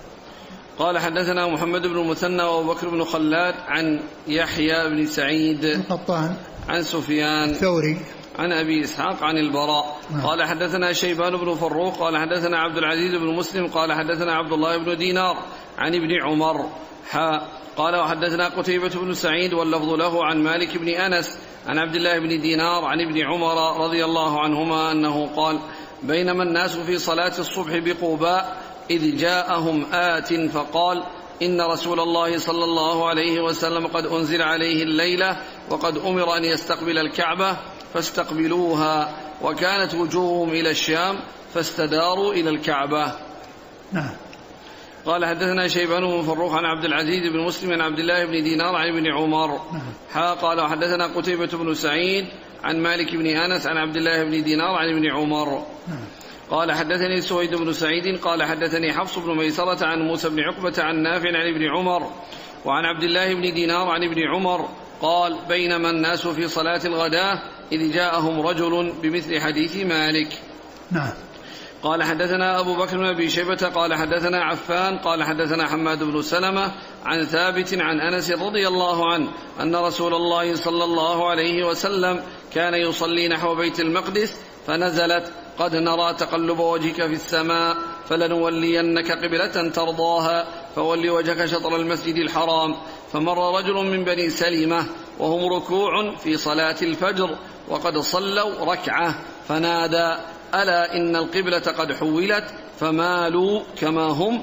قال حدثنا محمد بن المثنى وأبو بكر بن خلاد عن يحيى بن سعيد القطان عن سفيان الثوري عن أبي إسحاق عن البراء. قال حدثنا شيبان بن فروق قال حدثنا عبد العزيز بن مسلم قال حدثنا عبد الله بن دينار عن ابن عمر قال وحدثنا قتيبة بن سعيد واللفظ له عن مالك بن أنس عن عبد الله بن دينار عن ابن عمر رضي الله عنهما أنه قال بينما الناس في صلاة الصبح بقباء إذ جاءهم آت فقال إن رسول الله صلى الله عليه وسلم قد أنزل عليه الليلة وقد أمر أن يستقبل الكعبة فاستقبلوها وكانت وجوههم إلى الشام فاستداروا إلى الكعبة. نعم. قال حدثنا شيبان بن فروخ عن عبد العزيز بن مسلم عن عبد الله بن دينار عن ابن عمر. قال وحدثنا قتيبة بن سعيد عن مالك بن أنس عن عبد الله بن دينار عن ابن عمر. قال حدثني سويد بن سعيد قال حدثني حفص بن ميسرة عن موسى بن عقبة عن نافع عن ابن عمر وعن عبد الله بن دينار عن ابن عمر قال بينما الناس في صلاة الغداة إذ جاءهم رجل بمثل حديث مالك. نعم. قال حدثنا أبو بكر بن أبي شيبة قال حدثنا عفان قال حدثنا حماد بن سلمة عن ثابت عن أنس رضي الله عنه أن رسول الله صلى الله عليه وسلم كان يصلي نحو بيت المقدس فنزلت قد نرى تقلب وجهك في السماء فلنولينك قبلة ترضاها فول وجهك شطر المسجد الحرام فمر رجل من بني سلمة وهم ركوع في صلاة الفجر وقد صلوا ركعة فنادى ألا إن القبلة قد حولت فمالوا كما هم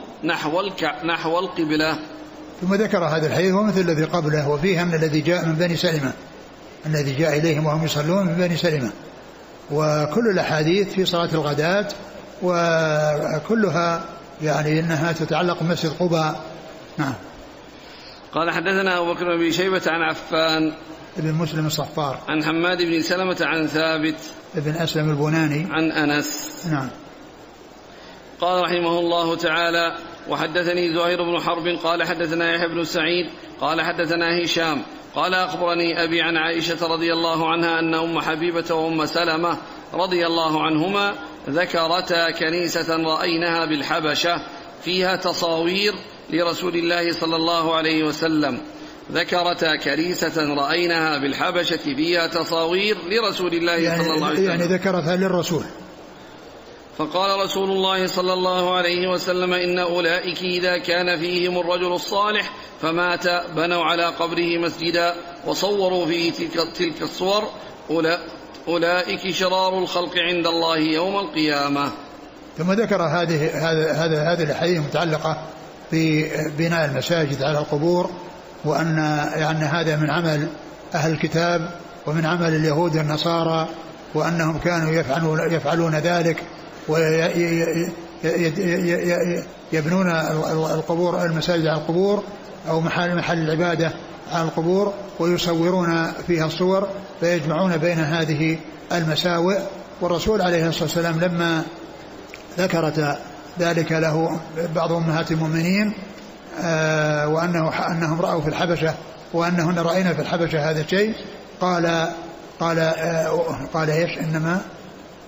نحو القبلة. ثم ذكر هذا الحديث ومثل الذي قبله وفيه أن الذي جاء من بني سلمة الذي جاء إليهم وهم يصلون من بني سلمة، وكل الأحاديث في صلاة الغداة وكلها يعني إنها تتعلق بمسجد قباء. نعم. قال حدثنا أبو بكر بن أبي شيبة عن عفان ابن مسلم الصفار عن حماد بن سلمة عن ثابت ابن أسلم البناني عن أنس. نعم. قال رحمه الله تعالى وحدثني زهير بن حرب قال حدثنا يحيى بن سعيد قال حدثنا هشام قال أخبرني أبي عن عائشة رضي الله عنها أن أم حبيبة وأم سلمة رضي الله عنهما ذكرتا كنيسة رأيناها بالحبشة فيها تصاوير لرسول الله صلى الله عليه وسلم. ذكرتا كنيسة رأيناها بالحبشة فيها تصاوير لرسول الله صلى الله عليه وسلم، يعني ذكرتها للرسول. فقال رسول الله صلى الله عليه وسلم إن أولئك إذا كان فيهم الرجل الصالح فمات بنوا على قبره مسجدا وصوروا فيه تلك الصور أولئك شرار الخلق عند الله يوم القيامة. ثم ذكر هذه الحديث المتعلقة ببناء المساجد على القبور، وأن يعني هذا من عمل أهل الكتاب ومن عمل اليهود والنصارى، وأنهم كانوا يفعلون ذلك ويبنون القبور المساجد على القبور أو محل العبادة على القبور ويصورون فيها الصور فيجمعون بين هذه المساوئ. والرسول عليه الصلاة والسلام لما ذكرت ذلك له بعض أمهات المؤمنين وأنهم رأوا في الحبشة وأنهن رأينا في الحبشة هذا الشيء قال إيش إنما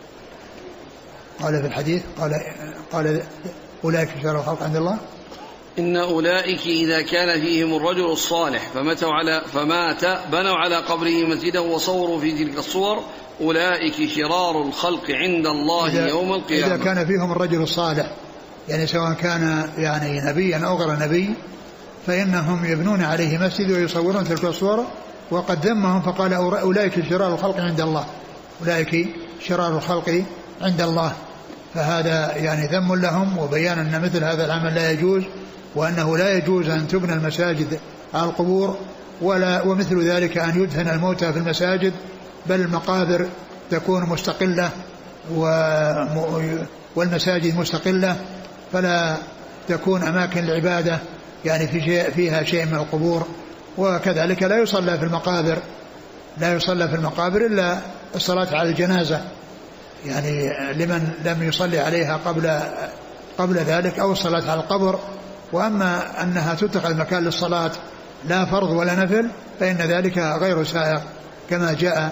قال في الحديث قال أولئك شرار الخلق عند الله إن أولئك إذا كان فيهم الرجل الصالح فمات بنوا على قبره مسجدا وصوروا في تلك الصور أولئك شرار الخلق عند الله يوم القيامة. إذا كان فيهم الرجل الصالح يعني سواء كان يعني نبيا أو غير نبي فإنهم يبنون عليه مسجد ويصورون تلك الصور، وقد ذمهم فقال أولئك شرار الخلق عند الله، أولئك شرار الخلق عند الله. فهذا يعني ذم لهم وبيان أن مثل هذا العمل لا يجوز، وأنه لا يجوز أن تبنى المساجد على القبور، ومثل ذلك أن يدفن الموتى في المساجد، بل المقابر تكون مستقلة والمساجد مستقلة، فلا تكون أماكن العبادة يعني فيها شيء من القبور. وكذلك لا يصلى في المقابر إلا الصلاة على الجنازة، يعني لمن لم يصلي عليها قبل ذلك، أو الصلاة على القبر. وأما أنها تتخذ مكان للصلاة لا فرض ولا نفل فإن ذلك غير سائغ، كما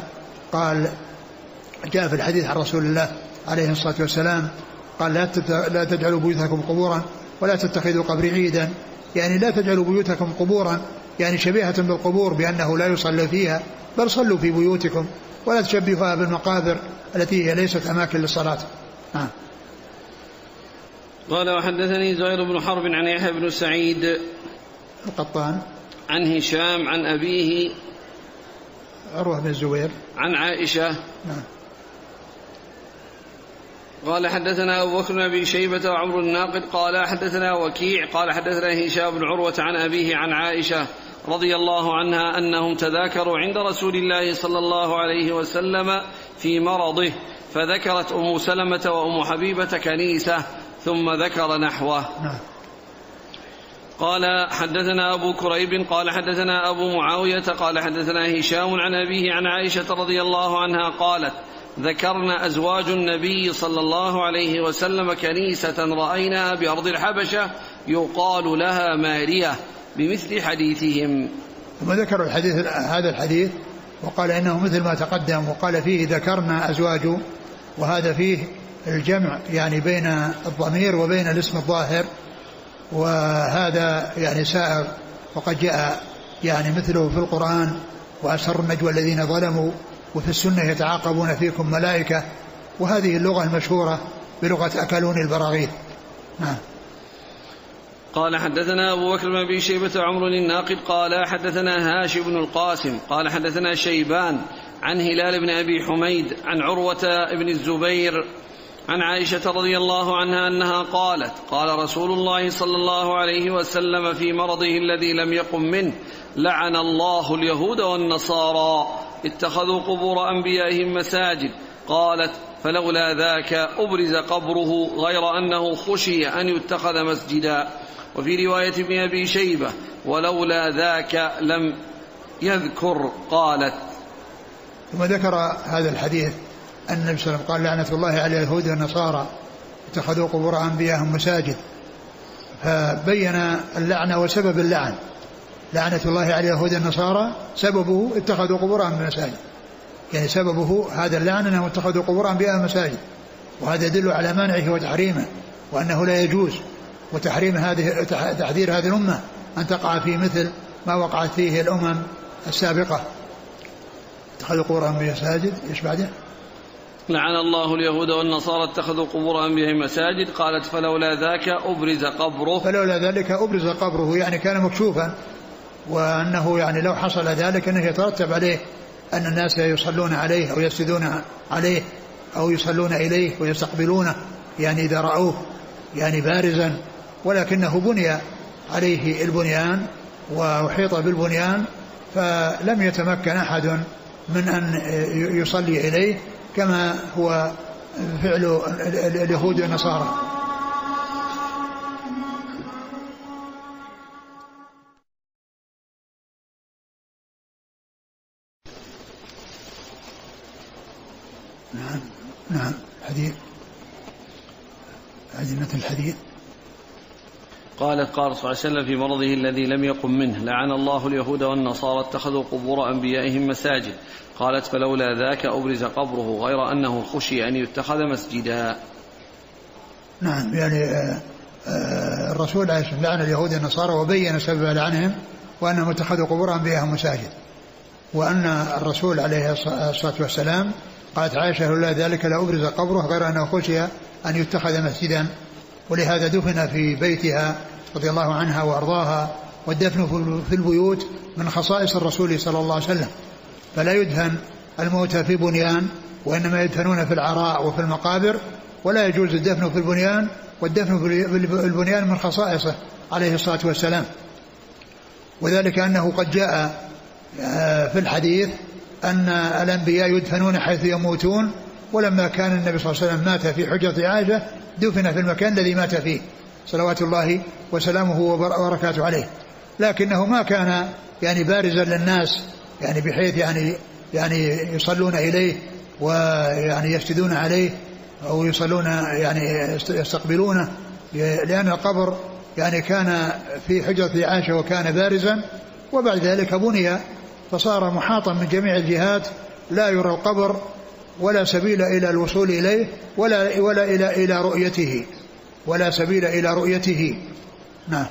جاء في الحديث عن رسول الله عليه الصلاة والسلام قال لا تجعلوا بيوتكم قبورا ولا تتخذوا قبري عيدا، يعني لا تجعلوا بيوتكم قبورا يعني شبيهة بالقبور بأنه لا يصلى فيها، بل صلوا في بيوتكم ولا تشبهوها بالمقابر التي هي ليست أماكن للصلاة. قال وحدثني زهير بن حرب عن يحيى بن سعيد القطان عن هشام عن أبيه عروة بن الزبير عن عائشة قال حدثنا أبو بكر بن أبي شيبة وعمر الناقد قال حدثنا وكيع قال حدثنا هشام بن عروة عن أبيه عن عائشة رضي الله عنها أنهم تذاكروا عند رسول الله صلى الله عليه وسلم في مرضه، فذكرت أم سلمة وأم حبيبة كنيسة ثم ذكر نحوه. قال حدثنا أبو كريب قال حدثنا أبو معاوية قال حدثنا هشام عن أبيه عن عائشة رضي الله عنها قالت ذكرنا أزواج النبي صلى الله عليه وسلم كنيسة رأيناها بأرض الحبشة يقال لها مارية بمثل حديثهم. ثم ذكر هذا الحديث وقال إنه مثل ما تقدم، وقال فيه ذكرنا أزواج، وهذا فيه الجمع يعني بين الضمير وبين الاسم الظاهر، وهذا يعني سائغ، وقد جاء يعني مثله في القرآن وأسر النجوى الذين ظلموا، وفي السنة يتعاقبون فيكم ملائكة، وهذه اللغة المشهورة بلغة أكلون البراغيث. قال حدثنا أبو بكر بن أبي شيبة وعمر الناقد قال حدثنا هاشم بن القاسم قال حدثنا شيبان عن هلال بن أبي حميد عن عروة بن الزبير عن عائشة رضي الله عنها أنها قالت قال رسول الله صلى الله عليه وسلم في مرضه الذي لم يقم منه لعن الله اليهود والنصارى اتخذوا قبور أنبيائهم مساجد. قالت فلولا ذاك أبرز قبره غير أنه خشي أن يتخذ مسجدا. وفي رواية ابن أبي شيبة ولولا ذاك لم يذكر. قالت ثم ذكر هذا الحديث أن النبي صلى الله عليه وسلم قال لعنة الله على اليهود والنصارى اتخذوا قبور أنبيائهم مساجد، فبين اللعنة وسبب اللعن. لعنة الله على اليهود والنصارى سببه اتخذوا قبور أنبيائهم مساجد، يعني سببه هذا اللعن أنهم اتخذوا قبور أنبيائهم مساجد، وهذا يدل على منعه وتحريمه وأنه لا يجوز، وتحريم تحذير هذه الأمة أن تقع في مثل ما وقعت فيه الأمم السابقة. اتخذوا قبور أنبيائهم مساجد. إيش بعده؟ لعن الله اليهود والنصارى اتخذوا قبور أنبيائهم مساجد. قالت فلولا ذاك أبرز قبره. فلولا ذلك أبرز قبره، يعني كان مكشوفا، وأنه يعني لو حصل ذلك أنه يترتب عليه أن الناس يصلون عليه أو يسجدون عليه أو يصلون إليه ويستقبلونه، يعني إذا رأوه يعني بارزا، ولكنه بني عليه البنيان وحيط بالبنيان، فلم يتمكن أحد من أن يصلي إليه كما هو فعل اليهود والنصارى. نعم حديث هذه مثل الحديث. قالت قال صلى الله عليه وسلم في مرضه الذي لم يقم منه لعن الله اليهود والنصارى اتخذوا قبور أنبيائهم مساجد. قالت فلولا ذاك أبرز قبره غير أنه خشي أن يتخذ مسجدا. نعم، يعني الرسول عليه الصلاة والسلام لعن اليهود والنصارى وبين سبب لعنهم وأنهم اتخذوا قبور أنبيائهم مساجد، وأن الرسول عليه الصلاة والسلام قالت عائشة لولا ذلك لأبرز قبره غير أنه خشي أن يتخذ مسجدا، ولهذا دفن في بيتها رضي الله عنها وأرضاها، والدفن في البيوت من خصائص الرسول صلى الله عليه وسلم، فلا يدفن الموتى في بنيان وإنما يدفنون في العراء وفي المقابر، ولا يجوز الدفن في البنيان، والدفن في البنيان من خصائصه عليه الصلاة والسلام. وذلك أنه قد جاء في الحديث أن الأنبياء يدفنون حيث يموتون، ولما كان النبي صلى الله عليه وسلم مات في حجرة عائشة دفن في المكان الذي مات فيه صلوات الله وسلامه وبركاته عليه، لكنه ما كان يعني بارزا للناس يعني بحيث يعني يصلون إليه ويعني يسجدون عليه أو يصلون يعني يستقبلونه، لأن القبر يعني كان في حجرة عائشة وكان بارزا، وبعد ذلك بني فصار محاطا من جميع الجهات، لا يرى القبر ولا سبيل إلى الوصول إليه ولا إلى رؤيته، ولا سبيل إلى رؤيته. نعم.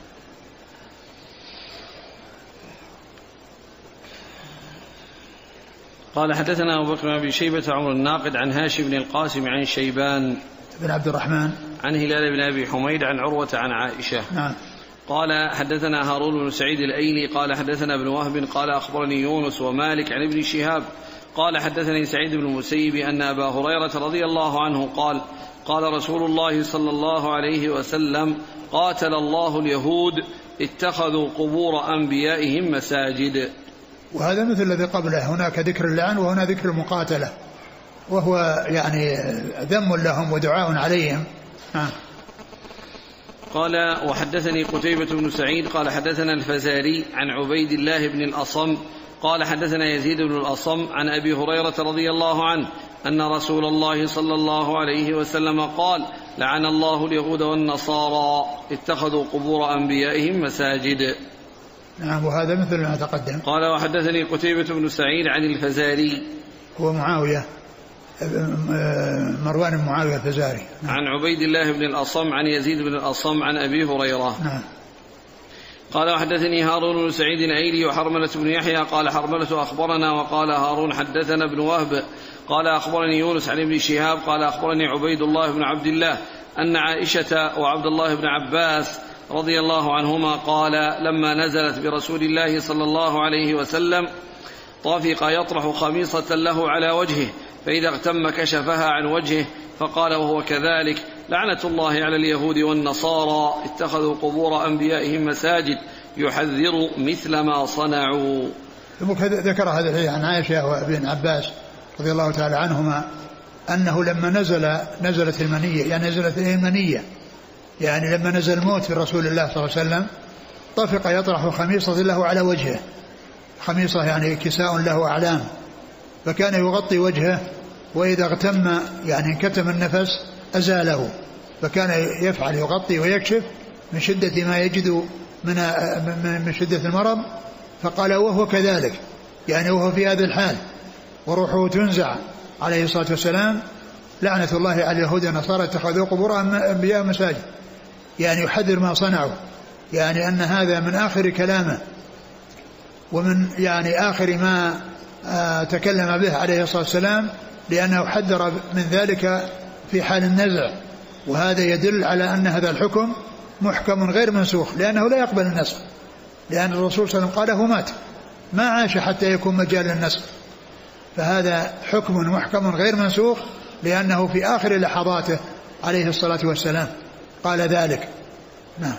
قال حدثنا أبو بكر بن أبي شيبة عمر الناقد عن هاشم بن القاسم عن شيبان بن عبد الرحمن عن هلال بن أبي حميد عن عروة عن عائشة. نعم. قال حدثنا هارون بن سعيد الأيلي قال حدثنا ابن وهب قال أخبرني يونس ومالك عن ابن شهاب قال حدثني سعيد بن المسيب أن أبا هريرة رضي الله عنه قال قال رسول الله صلى الله عليه وسلم قاتل الله اليهود اتخذوا قبور أنبيائهم مساجد. وهذا مثل الذي قبله، هناك ذكر اللعن وهنا ذكر المقاتلة، وهو يعني ذم لهم ودعاء عليهم. قال وحدثني قتيبة بن سعيد قال حدثنا الفزاري عن عبيد الله بن الأصم قال حدثنا يزيد بن الأصم عن أبي هريرة رضي الله عنه أن رسول الله صلى الله عليه وسلم قال لعن الله اليهود والنصارى اتخذوا قبور أنبيائهم مساجد. نعم. وهذا مثل ما تقدم. قال وحدثني قتيبة بن سعيد عن الفزاري هو معاوية مروان بن معاوية الفزاري. نعم. عن عبيد الله بن الأصم عن يزيد بن الأصم عن أبي هريرة. نعم. قال وحدثني هارون بن سعيد الأيلي وحرملة بن يحيى قال حرملة أخبرنا وقال هارون حدثنا ابن وهب قال أخبرني يونس عن ابن شهاب قال أخبرني عبيد الله بن عبد الله أن عائشة وعبد الله بن عباس رضي الله عنهما قال لما نزلت برسول الله صلى الله عليه وسلم طافق يطرح خميصة له على وجهه فإذا اغتم كشفها عن وجهه فقال وهو كذلك لعنة الله على اليهود والنصارى اتخذوا قبور أنبيائهم مساجد يحذر مثل ما صنعوا. ثم ذكر هذا الحديث عن عائشة وابن عباس رضي الله تعالى عنهما أنه لما نزلت المنية يعني نزلت المنية يعني لما نزل الموت في رسول الله صلى الله عليه وسلم طفق يطرح خميصة له على وجهه، خميصة يعني كساء له أعلام، فكان يغطي وجهه وإذا اغتم يعني انكتم النفس أزاله، فكان يفعل يغطي ويكشف من شدة ما يجد من شدة المرض. فقال وهو كذلك يعني وهو في هذا الحال وروحه تنزع عليه الصلاة والسلام لعنة الله على اليهود والنصارى اتخذوا قبور أنبياء مساجد، يعني يحذر ما صنعوا، يعني أن هذا من آخر كلامه ومن يعني آخر ما تكلم به عليه الصلاة والسلام، لأنه حذر من ذلك في حال النزع، وهذا يدل على أن هذا الحكم محكم غير منسوخ لأنه لا يقبل النسخ، لأن الرسول صلى الله عليه وسلم قاله مات ما عاش حتى يكون مجال للنسخ، فهذا حكم محكم غير منسوخ لأنه في آخر لحظاته عليه الصلاة والسلام قال ذلك. نعم.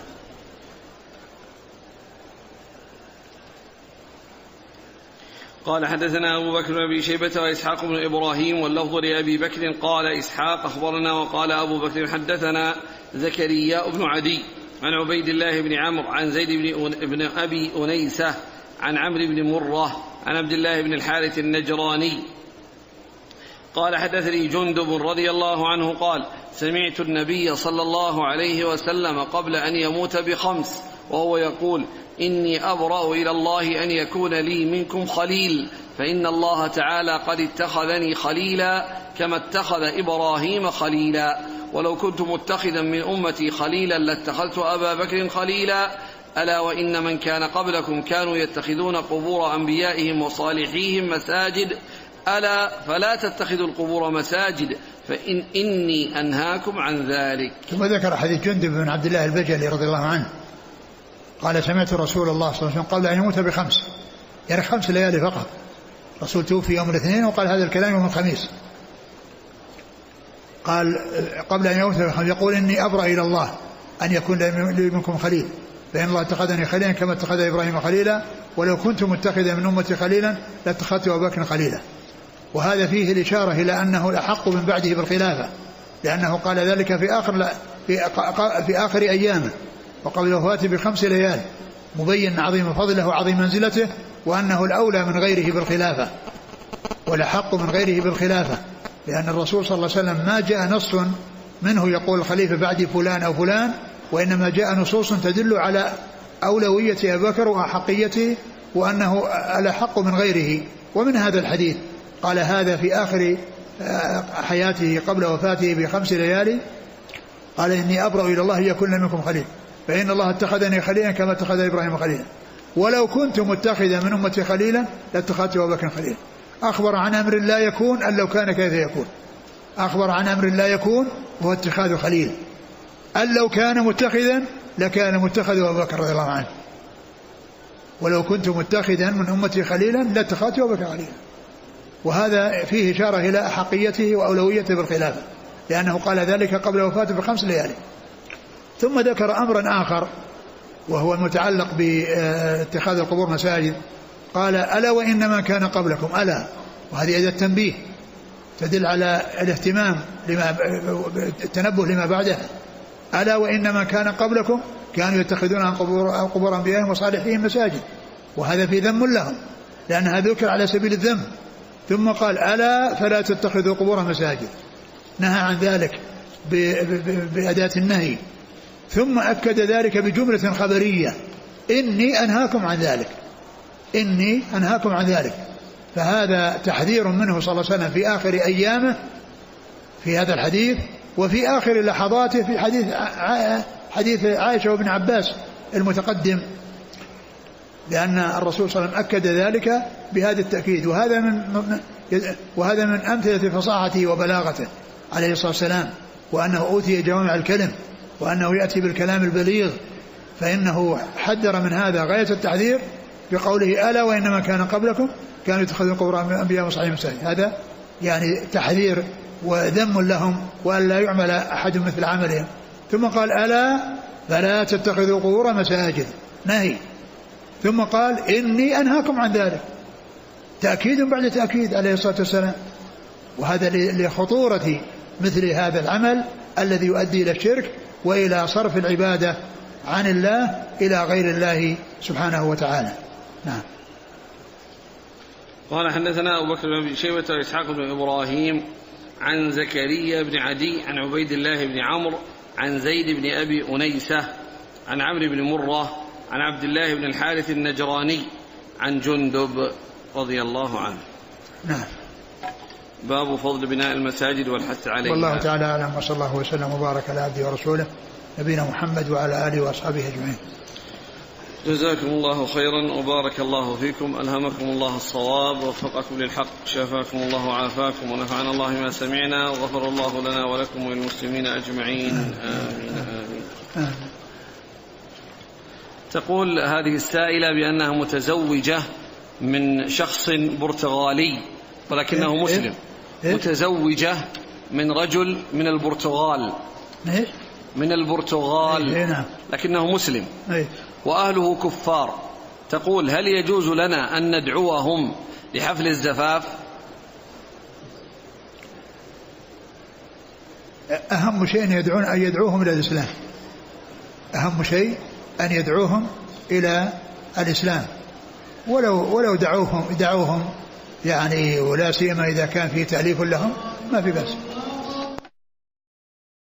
قال حدثنا أبو بكر بن أبي شيبة وإسحاق بن إبراهيم واللفظ لأبي بكر قال إسحاق أخبرنا وقال أبو بكر حدثنا زكريا بن عدي عن عبيد الله بن عمرو عن زيد بن أبي أنيسة عن عمرو بن مرة عن عبد الله بن الحارث النجراني قال حدثني جندب رضي الله عنه قال سمعت النبي صلى الله عليه وسلم قبل أن يموت ب5 وهو يقول إني أبرأ إلى الله أن يكون لي منكم خليل فإن الله تعالى قد اتخذني خليلا كما اتخذ إبراهيم خليلا ولو كنت متخذا من أمتي خليلا لاتخذت أبا بكر خليلا ألا وإن من كان قبلكم كانوا يتخذون قبور أنبيائهم وصالحيهم مساجد ألا فلا تتخذوا القبور مساجد إني أنهاكم عن ذلك. ثم ذكر حديث جندب بن عبد الله البجلي رضي الله عنه قال سمعت رسول الله صلى الله عليه وسلم قبل أن يموت ب5 يعني 5 ليالي فقط. رسول توفي يوم الاثنين وقال هذا الكلام يوم الخميس. قال قبل أن يموت ب5 يقول إني أبرأ إلى الله أن يكون لي منكم خليل فإن الله اتخذني خليلا كما اتخذ إبراهيم خليلا ولو كنت متخذا من أمتي خليلا لاتخذت أبا بكر خليلا. وهذا فيه الإشارة إلى أنه الأحق من بعده بالخلافة لأنه قال ذلك في آخر أيامه وقبل وفاته ب5 ليال مبين عظيم فضله وعظيم منزلته وأنه الأولى من غيره بالخلافة والأحق من غيره بالخلافة لأن الرسول صلى الله عليه وسلم ما جاء نص منه يقول الخليفة بعد فلان أو فلان وإنما جاء نصوص تدل على أولوية أبي بكر وأحقيته وأنه الأحق من غيره. ومن هذا الحديث قال هذا في آخر حياته قبل وفاته ب5 ليالي قال إني أبرأ إلى الله يكون منكم خليل فإن الله اتخذني خليلا كما اتخذ إبراهيم خليلا ولو كنت متخذا من أمتي خليلا لاتخذت أبا بكر خليلا. أخبر عن أمر لا يكون أن لو كان كيف يكون. أخبر عن أمر لا يكون وهو اتخاذ خليل أن لو كان متخذا لكان متخذ أبا بكر رضي الله عنه ولو كنت متخذا من أمتي خليلا لاتخذت أبا بكر خليلا. وهذا فيه إشارة إلى أحقيته وأولويته بالخلافة لأنه قال ذلك قبل وفاته ب5 ليالي. ثم ذكر أمرا آخر وهو المتعلق باتخاذ القبور مساجد قال ألا وإن من كان قبلكم ألا وهذه أداة تنبيه تدل على الاهتمام التنبه لما بعدها ألا وإن من كان قبلكم كانوا يتخذون عن قبور أنبيائهم وصالحيهم مساجد وهذا في ذم لهم لأنها ذكر على سبيل الذم. ثم قال ألا فلا تتخذوا قبور مساجد نهى عن ذلك بأداة النهي ثم أكد ذلك بجملة خبرية إني أنهاكم عن ذلك إني أنهاكم عن ذلك. فهذا تحذير منه صلى الله عليه وسلم في آخر أيامه في هذا الحديث وفي آخر لحظاته في حديث عائشة وابن عباس المتقدم لأن الرسول صلى الله عليه وسلم أكد ذلك بهذا التأكيد وهذا من أمثلة فصاحته وبلاغته عليه الصلاة والسلام وأنه أوتي جوامع الكلم وأنه يأتي بالكلام البليغ فإنه حذر من هذا غاية التحذير بقوله ألا وإنما كان قبلكم كانوا يتخذون قبور أنبياء وصالحين مساجد. هذا يعني تحذير وذم لهم وأن لا يعمل أحد مثل عملهم. ثم قال ألا فلا تتخذوا قبور مساجد نهي ثم قال إني أنهاكم عن ذلك تأكيد بعد تأكيد عليه الصلاة والسلام. وهذا لخطورة مثل هذا العمل الذي يؤدي إلى الشرك وإلى صرف العبادة عن الله إلى غير الله سبحانه وتعالى. نعم. قال حدثنا أبو بكر بن شيبة وإسحاق بن إبراهيم عن زكريا بن عدي عن عبيد الله بن عمرو عن زيد بن أبي أنيسة عن عمرو بن مرة عن عبد الله بن الحارث النجراني عن جندب رضي الله عنه. نعم. باب فضل بناء المساجد والحث عليها. والله تعالى أعلم وصلى الله وسلم وبارك على عبده ورسوله نبينا محمد وعلى آله وأصحابه أجمعين. جزاكم الله خيرا وبارك الله فيكم ألهمكم الله الصواب ووفقكم للحق شافاكم الله وعافاكم ونفعنا الله ما سمعنا وغفر الله لنا ولكم وللمسلمين أجمعين آمين آمين, آمين. تقول هذه السائلة بأنها متزوجة من شخص برتغالي ولكنه مسلم. متزوجة من رجل من البرتغال من البرتغال لكنه مسلم وأهله كفار. تقول هل يجوز لنا أن ندعوهم لحفل الزفاف؟ أهم شيء أن يدعوهم إلى الإسلام. أهم شيء أن يدعوهم إلى الإسلام ولو دعوهم يعني ولا سيما إذا كان في تأليف لهم ما في بأس.